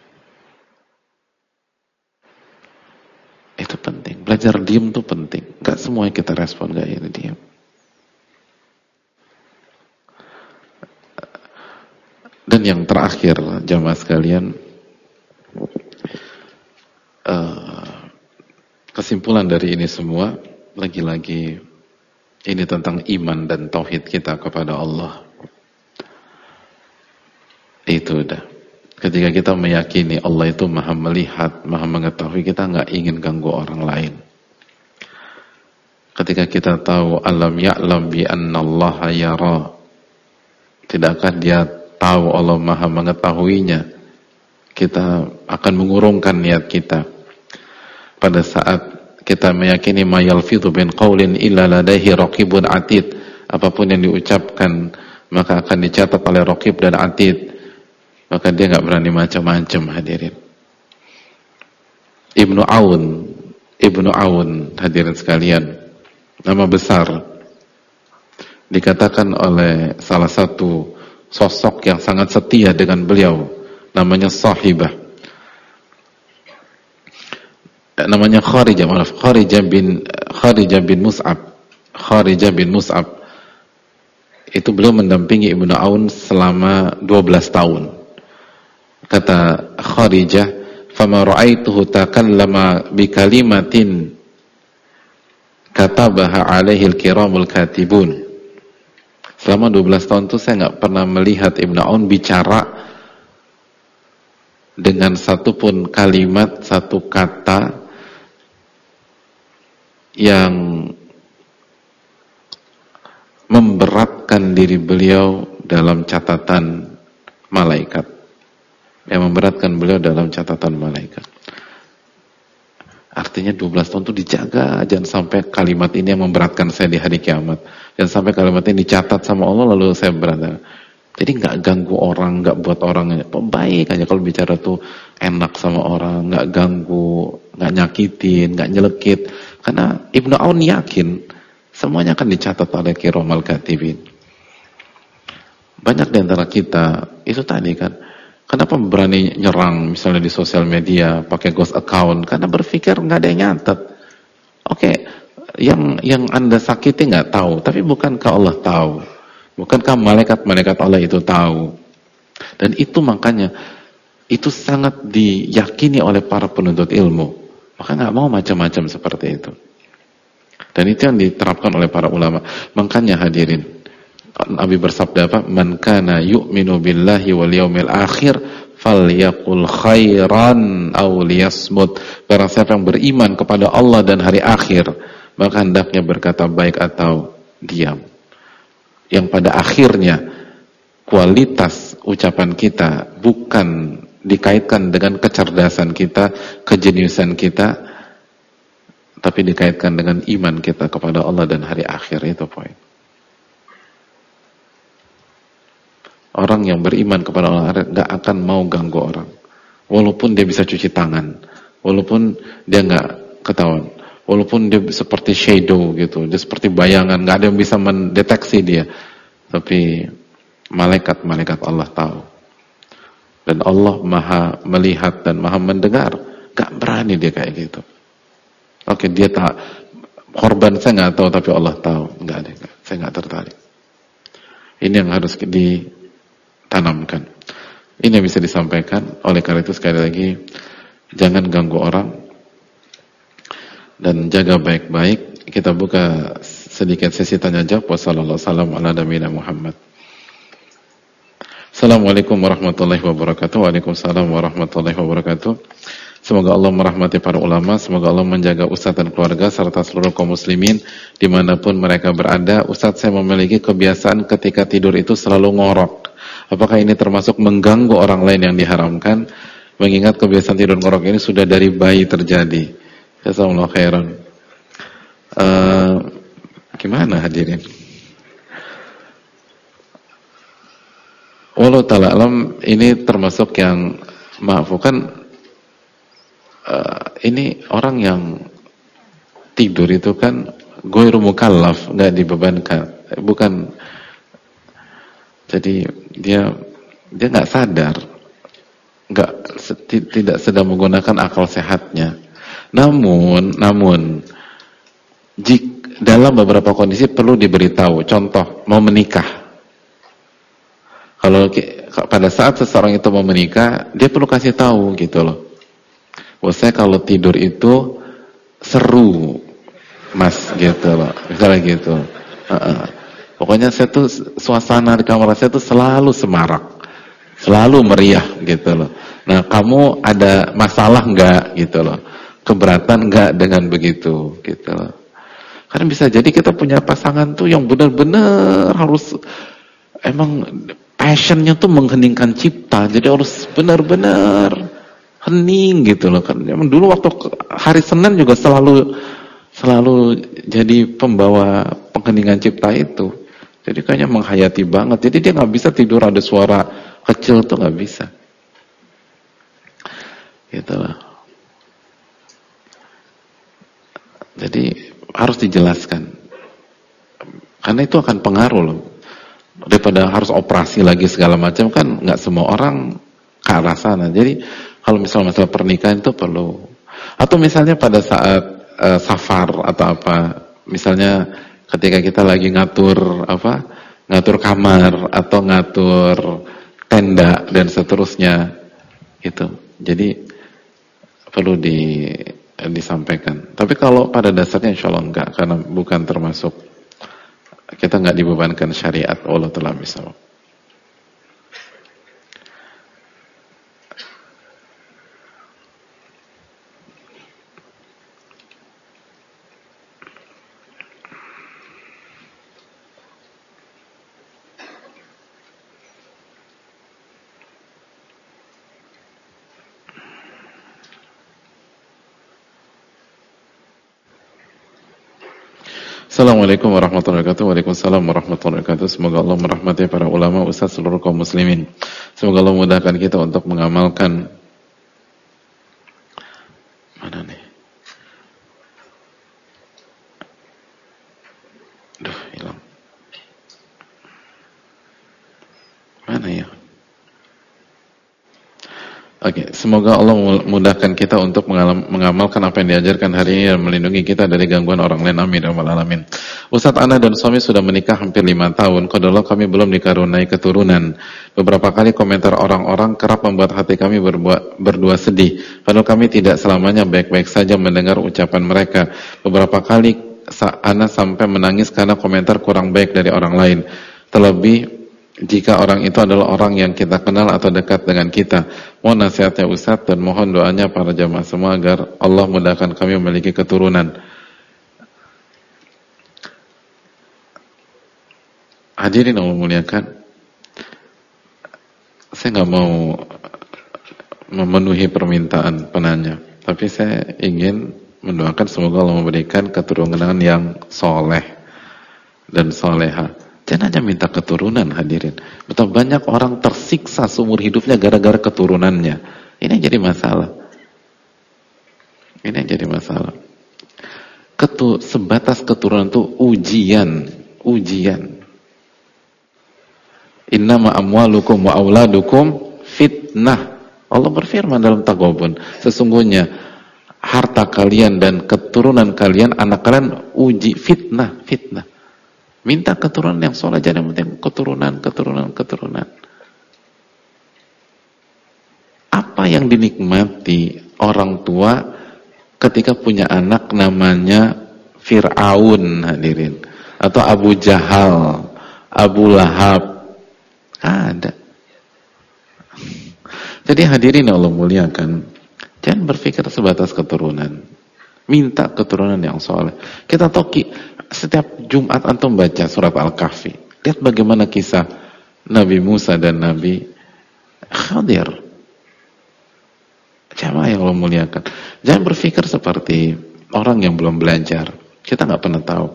Itu penting. Belajar diam tuh penting. Gak semuanya kita respon, gak ini diam. Dan yang terakhir, jamaah sekalian, kesimpulan dari ini semua, lagi-lagi ini tentang iman dan tauhid kita kepada Allah. Itu udah. Ketika kita meyakini Allah itu maha melihat, maha mengetahui, kita nggak ingin ganggu orang lain. Ketika kita tahu alam ya'lam bi annallaha yara, tidakkah dia tahu Allah maha mengetahuinya, kita akan mengurungkan niat kita. Pada saat kita meyakini ma yalfidhu min qaulin illa ladaihi raqibun atid, apapun yang diucapkan maka akan dicatat oleh raqib dan atid, maka dia nggak berani macam-macam, hadirin. Ibnu Aun hadirin sekalian, nama besar, dikatakan oleh salah satu sosok yang sangat setia dengan beliau, namanya Sahibah, namanya Kharijah bin Mus'ab. Itu beliau mendampingi Ibnu Aun selama 12 tahun. Kata Kharijah, fama ra'aituhu takallama bi kalimatin katabaha alaihi al-kiramul katibun. Selama 12 tahun itu saya nggak pernah melihat Ibnu Aun bicara dengan satu pun kalimat, satu kata yang memberatkan diri beliau dalam catatan malaikat. Yang memberatkan beliau dalam catatan malaikat. Artinya 12 tahun itu dijaga, jangan sampai kalimat ini yang memberatkan saya di hari kiamat. Jangan sampai kalimat ini dicatat sama Allah lalu saya berat. Jadi nggak ganggu orang, nggak buat orang baik aja kalau bicara tuh enak sama orang, nggak ganggu, nggak nyakitin, nggak nyelekit. Karena Ibnu Aun yakin semuanya akan dicatat oleh kiramal katibin. Banyak di antara kita itu tadi kan, kenapa berani nyerang misalnya di sosial media pakai ghost account? Karena berpikir nggak ada yang nyatet. Oke, yang Anda sakiti nggak tahu, tapi bukankah Allah tahu? Bukankah malaikat-malaikat Allah itu tahu? Dan itu makanya itu sangat diyakini oleh para penuntut ilmu. Maka nggak mau macam-macam seperti itu. Dan itu yang diterapkan oleh para ulama. Makanya hadirin, Nabi bersabda apa? Man kana yu'minu billahi wal yaumil akhir falyaqul khairan aw liyasmut. Barang siapa yang beriman kepada Allah dan hari akhir, maka hendaknya berkata baik atau diam. Yang pada akhirnya kualitas ucapan kita bukan dikaitkan dengan kecerdasan kita, kejeniusan kita, tapi dikaitkan dengan iman kita kepada Allah dan hari akhir. Itu poin. Orang yang beriman kepada Allah gak akan mau ganggu orang, walaupun dia bisa cuci tangan, walaupun dia nggak ketahuan, walaupun dia seperti shadow gitu, dia seperti bayangan, nggak ada yang bisa mendeteksi dia, tapi malaikat Allah tahu, dan Allah maha melihat dan maha mendengar. Gak berani dia kayak gitu. Oke, dia tak korban, saya nggak tahu, tapi Allah tahu. Enggak, saya nggak tertarik. Ini yang harus ditanamkan. Ini yang bisa disampaikan. Oleh karena itu sekali lagi, jangan ganggu orang dan jaga baik-baik. Kita buka sedikit sesi tanya jawab. Wassalamualaikum warahmatullahi wabarakatuh. Assalamualaikum warahmatullahi wabarakatuh. Waalaikumsalam warahmatullahi wabarakatuh. Semoga Allah merahmati para ulama, semoga Allah menjaga Ustadz dan keluarga serta seluruh kaum muslimin dimanapun mereka berada. Ustadz, saya memiliki kebiasaan ketika tidur itu selalu ngorok. Apakah ini termasuk mengganggu orang lain yang diharamkan? Mengingat kebiasaan tidur ngorok ini sudah dari bayi terjadi. Jazakumullahu khairan. Gimana hadirin? Wallahu ta'ala alam, ini termasuk yang bukan ini orang yang tidur itu kan ghairu mukallaf, nggak dibebankan, bukan. Jadi dia nggak sadar, tidak sedang menggunakan akal sehatnya. Namun dalam beberapa kondisi perlu diberitahu. Contoh, mau menikah. Kalau pada saat seseorang itu mau menikah, dia perlu kasih tahu gitu loh. Saya kalau tidur itu seru, Mas, gitu loh. Misalnya gitu. Pokoknya saya tuh suasana di kamar saya tuh selalu semarak, selalu meriah gitu loh. Nah, kamu ada masalah enggak gitu loh? Keberatan enggak dengan begitu gitu loh? Karena bisa jadi kita punya pasangan tuh yang benar-benar harus emang passionnya tuh mengheningkan cipta, jadi harus benar-benar hening gitu loh. Kan dulu waktu hari Senin juga selalu jadi pembawa pengheningan cipta itu. Jadi kayaknya menghayati banget. Jadi dia nggak bisa tidur ada suara kecil tuh nggak bisa. Gitu loh. Jadi harus dijelaskan. Karena itu akan pengaruh loh. Daripada harus operasi lagi segala macam, kan nggak semua orang ke arah sana. Jadi kalau misalnya masalah pernikahan itu perlu. Atau misalnya pada saat safar atau apa, misalnya ketika kita lagi ngatur kamar atau ngatur tenda dan seterusnya itu. Jadi perlu disampaikan. Tapi kalau pada dasarnya insya Allah enggak, karena bukan termasuk, kita enggak dibebankan syariat. Allah telah bisa. Assalamualaikum warahmatullahi wabarakatuh. Waalaikumsalam warahmatullahi wabarakatuh. Semoga Allah merahmati para ulama, ustaz, seluruh kaum muslimin. Semoga Allah memudahkan kita untuk mengamalkan. Mana nih? Duh, hilang. Mana ya? Oke, semoga Allah memudahkan kita untuk mengamalkan apa yang diajarkan hari ini dan melindungi kita dari gangguan orang lain. Amin ya rabbal alamin. Ustaz, ana dan suami sudah menikah hampir 5 tahun. Qadarullah kami belum dikaruniai keturunan. Beberapa kali komentar orang-orang kerap membuat hati kami berdua sedih. Padahal kami tidak selamanya baik-baik saja mendengar ucapan mereka. Beberapa kali ana sampai menangis karena komentar kurang baik dari orang lain. Terlebih jika orang itu adalah orang yang kita kenal atau dekat dengan kita. Mohon nasihatnya Ustaz dan mohon doanya para jamaah semua agar Allah mudahkan kami memiliki keturunan. Hadirin yang memuliakan, saya nggak mau memenuhi permintaan penanya, tapi saya ingin mendoakan semoga Allah memberikan keturunan yang soleh dan soleha. Jangan hanya minta keturunan, hadirin. Betapa banyak orang tersiksa seumur hidupnya gara-gara keturunannya. Ini yang jadi masalah. Ini yang jadi masalah. Sebatas keturunan itu ujian. Innama amwalukum wa auladukum fitnah. Allah berfirman dalam Taghabun, sesungguhnya harta kalian dan keturunan kalian, anak kalian uji, fitnah. Minta keturunan yang soleh, jangan penting keturunan. Apa yang dinikmati orang tua ketika punya anak namanya Fir'aun, hadirin, atau Abu Jahal, Abu Lahab? Ada. Jadi hadirin yang Allah muliakan, jangan berpikir sebatas keturunan. Minta keturunan yang soleh. Kita tahu setiap Jumat antum baca surat Al-Kahfi. Lihat bagaimana kisah Nabi Musa dan Nabi Khadir. Jamaah yang Allah muliakan, jangan berpikir seperti orang yang belum belajar. Kita nggak pernah tahu.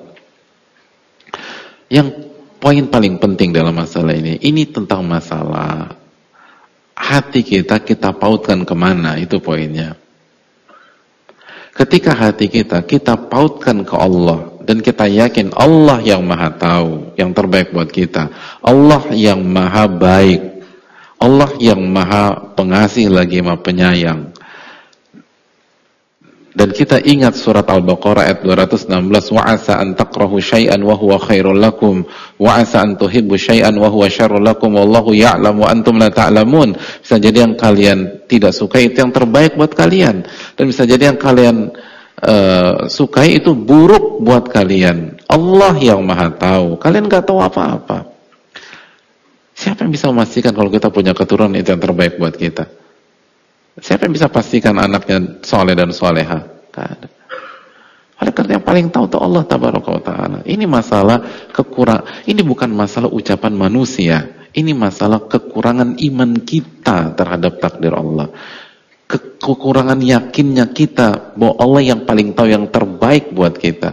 Yang poin paling penting dalam masalah ini tentang masalah hati kita pautkan kemana, itu poinnya. Ketika hati kita pautkan ke Allah, dan kita yakin Allah yang maha tahu, yang terbaik buat kita, Allah yang maha baik, Allah yang maha pengasih lagi maha penyayang. Dan kita ingat surat Al-Baqarah ayat 216, wa asa an takrahu syai'an wa huwa khairul lakum wa asa an tuhibbu syai'an wa huwa syarrul lakum wallahu ya'lamu wa antum la ta'lamun. Bisa jadi yang kalian tidak sukai itu yang terbaik buat kalian, dan bisa jadi yang kalian sukai itu buruk buat kalian. Allah yang maha tahu, kalian gak tahu apa-apa. Siapa yang bisa memastikan kalau kita punya keturunan itu yang terbaik buat kita? Siapa yang bisa pastikan anaknya soleh dan soleha? Gak ada. Oleh karena yang paling tahu itu Allah tabaraka wa ta'ala. Ini masalah ini bukan masalah ucapan manusia. Ini masalah kekurangan iman kita terhadap takdir Allah. Kekurangan yakinnya kita bahwa Allah yang paling tahu yang terbaik buat kita.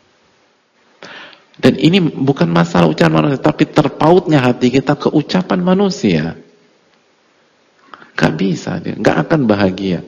Dan ini bukan masalah ucapan manusia, tapi terpautnya hati kita ke ucapan manusia. Gak bisa, gak akan bahagia.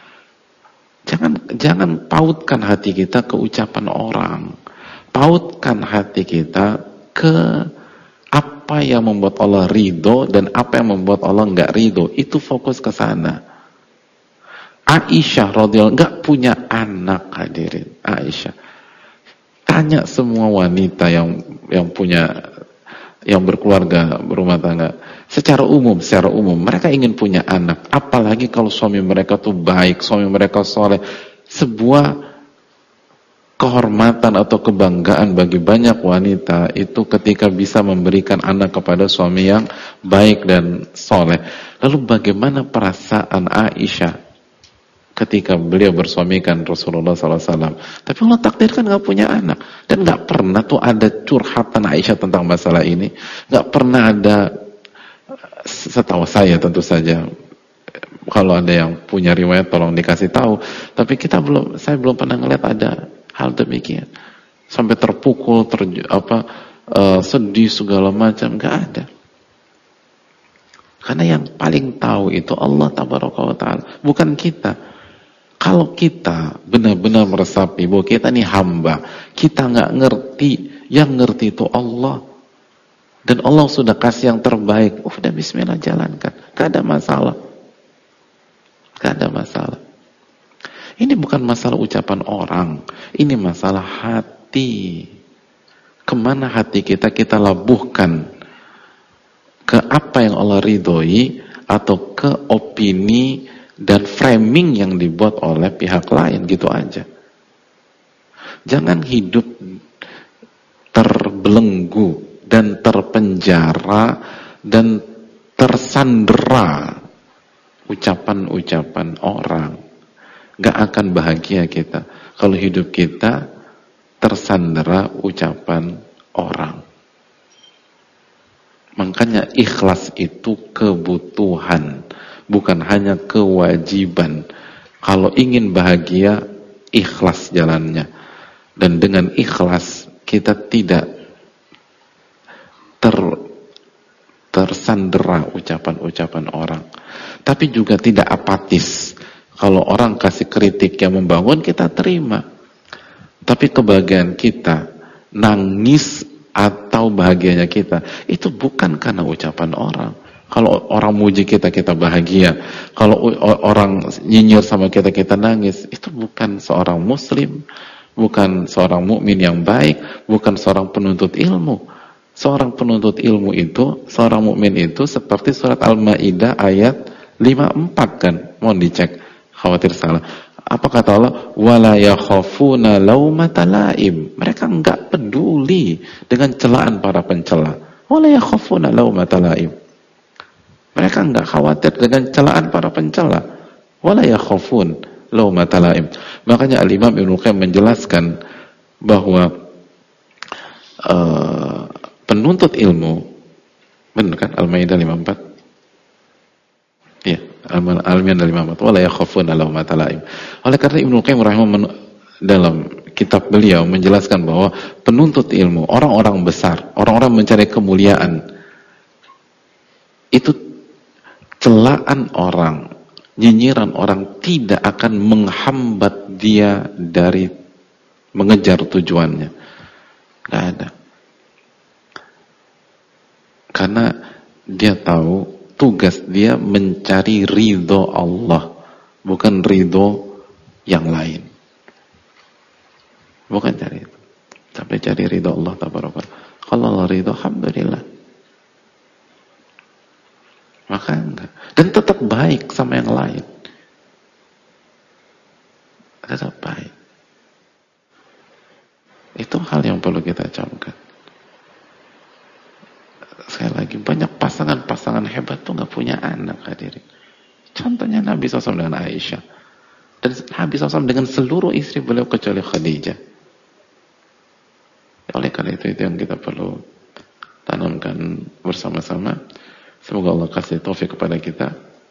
Jangan pautkan hati kita ke ucapan orang. Pautkan hati kita ke apa yang membuat Allah ridho dan apa yang membuat Allah gak ridho. Itu fokus ke sana. Aisyah radhiyallahu gak punya anak, hadirin. Aisyah. Tanya semua wanita yang berkeluarga, berumah tangga. Secara umum, mereka ingin punya anak. Apalagi kalau suami mereka tuh baik, suami mereka soleh. Sebuah kehormatan atau kebanggaan bagi banyak wanita itu ketika bisa memberikan anak kepada suami yang baik dan soleh. Lalu bagaimana perasaan Aisyah ketika beliau bersuamikan Rasulullah SAW? Tapi Allah takdirkan gak punya anak. Dan gak pernah tuh ada curhatan Aisyah tentang masalah ini. Gak pernah ada, setahu saya tentu saja, kalau ada yang punya riwayat tolong dikasih tahu. Tapi saya belum pernah ngeliat ada hal demikian. Sampai terpukul, sedih segala macam, gak ada. Karena yang paling tahu itu Allah tabaraka wa ta'ala, bukan kita. Kalau kita benar-benar meresapi bahwa kita ini hamba, kita nggak ngerti, yang ngerti itu Allah. Dan Allah sudah kasih yang terbaik. Udah bismillah, jalankan. Gak ada masalah. Ini bukan masalah ucapan orang. Ini masalah hati. Kemana hati kita labuhkan? Ke apa yang Allah ridhoi atau ke opini dan framing yang dibuat oleh pihak lain, gitu aja. Jangan hidup terbelenggu dan terpenjara dan tersandera ucapan-ucapan orang. Gak akan bahagia kita kalau hidup kita tersandera ucapan orang. Makanya ikhlas itu kebutuhan, bukan hanya kewajiban. Kalau ingin bahagia, ikhlas jalannya. Dan dengan ikhlas kita tidak tersandera menyandera ucapan-ucapan orang. Tapi juga tidak apatis. Kalau orang kasih kritik yang membangun, kita terima. Tapi kebahagiaan kita, nangis atau bahagianya kita, itu bukan karena ucapan orang. Kalau orang muji kita, kita bahagia. Kalau orang nyinyir sama kita, kita nangis. Itu bukan seorang muslim, bukan seorang mukmin yang baik, bukan seorang penuntut ilmu. Seorang penuntut ilmu itu, seorang mukmin itu seperti surat Al-Maidah ayat 54 kan. Mohon dicek, khawatir salah. Apa kata Allah? Wala yakhafuna laumata laim. Mereka enggak peduli dengan celaan para pencela. Wala yakhafuna laumata laim. Mereka enggak khawatir dengan celaan para pencela. Wala yakhafun laumata laim. Makanya Al-Imam Ibnu Qayyim menjelaskan bahwa penuntut ilmu, benar kan Al-Maidah 54? Iya, Al-Maidah 54. Wala yakhafuna laumata laim. Oleh karena Ibnu Qayyim rahimahullah dalam kitab beliau menjelaskan bahwa penuntut ilmu, orang-orang besar, orang-orang mencari kemuliaan, itu celaan orang, nyinyiran orang tidak akan menghambat dia dari mengejar tujuannya. Gak ada. Karena dia tahu tugas dia mencari ridho Allah, bukan ridho yang lain. Bukan cari itu, tapi cari ridho Allah tabaraka. Kalau Allah ridho, alhamdulillah. Maka enggak. Dan tetap baik sama yang lain. Tetap baik. Itu hal yang perlu kita camkan. Sekali lagi, banyak pasangan-pasangan hebat tuh gak punya anak, hadirin. Contohnya Nabi SAW dengan Aisyah. Dan Nabi SAW dengan seluruh istri beliau kecuali Khadijah. Oleh karena itu yang kita perlu tanamkan bersama-sama. Semoga Allah kasih taufik kepada kita.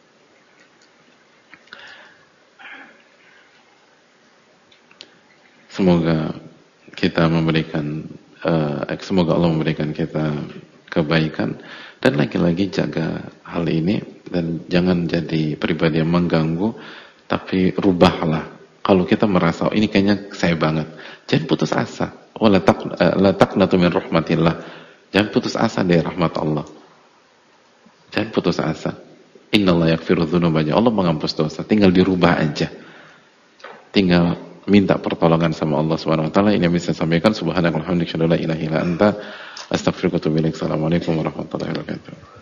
Semoga kita memberikan, semoga Allah memberikan kita kebaikan. Dan lagi-lagi jaga hal ini dan jangan jadi pribadi yang mengganggu. Tapi rubahlah. Kalau kita merasa ini kayaknya saya banget, jangan putus asa. La taqnatu min rahmatillah. Jangan putus asa dari rahmat Allah. Jangan putus asa. Innallaha yaghfiru dzunuba. Allah menghapus dosa, tinggal dirubah aja. Tinggal minta pertolongan sama Allah Subhanahu wa taala. Ini yang bisa saya sampaikan. Subhanakallahumma wa bihamdika, la ilaha illa anta, astaghfiruka wa atubu ilaik. Assalamualaikum warahmatullahi wabarakatuh.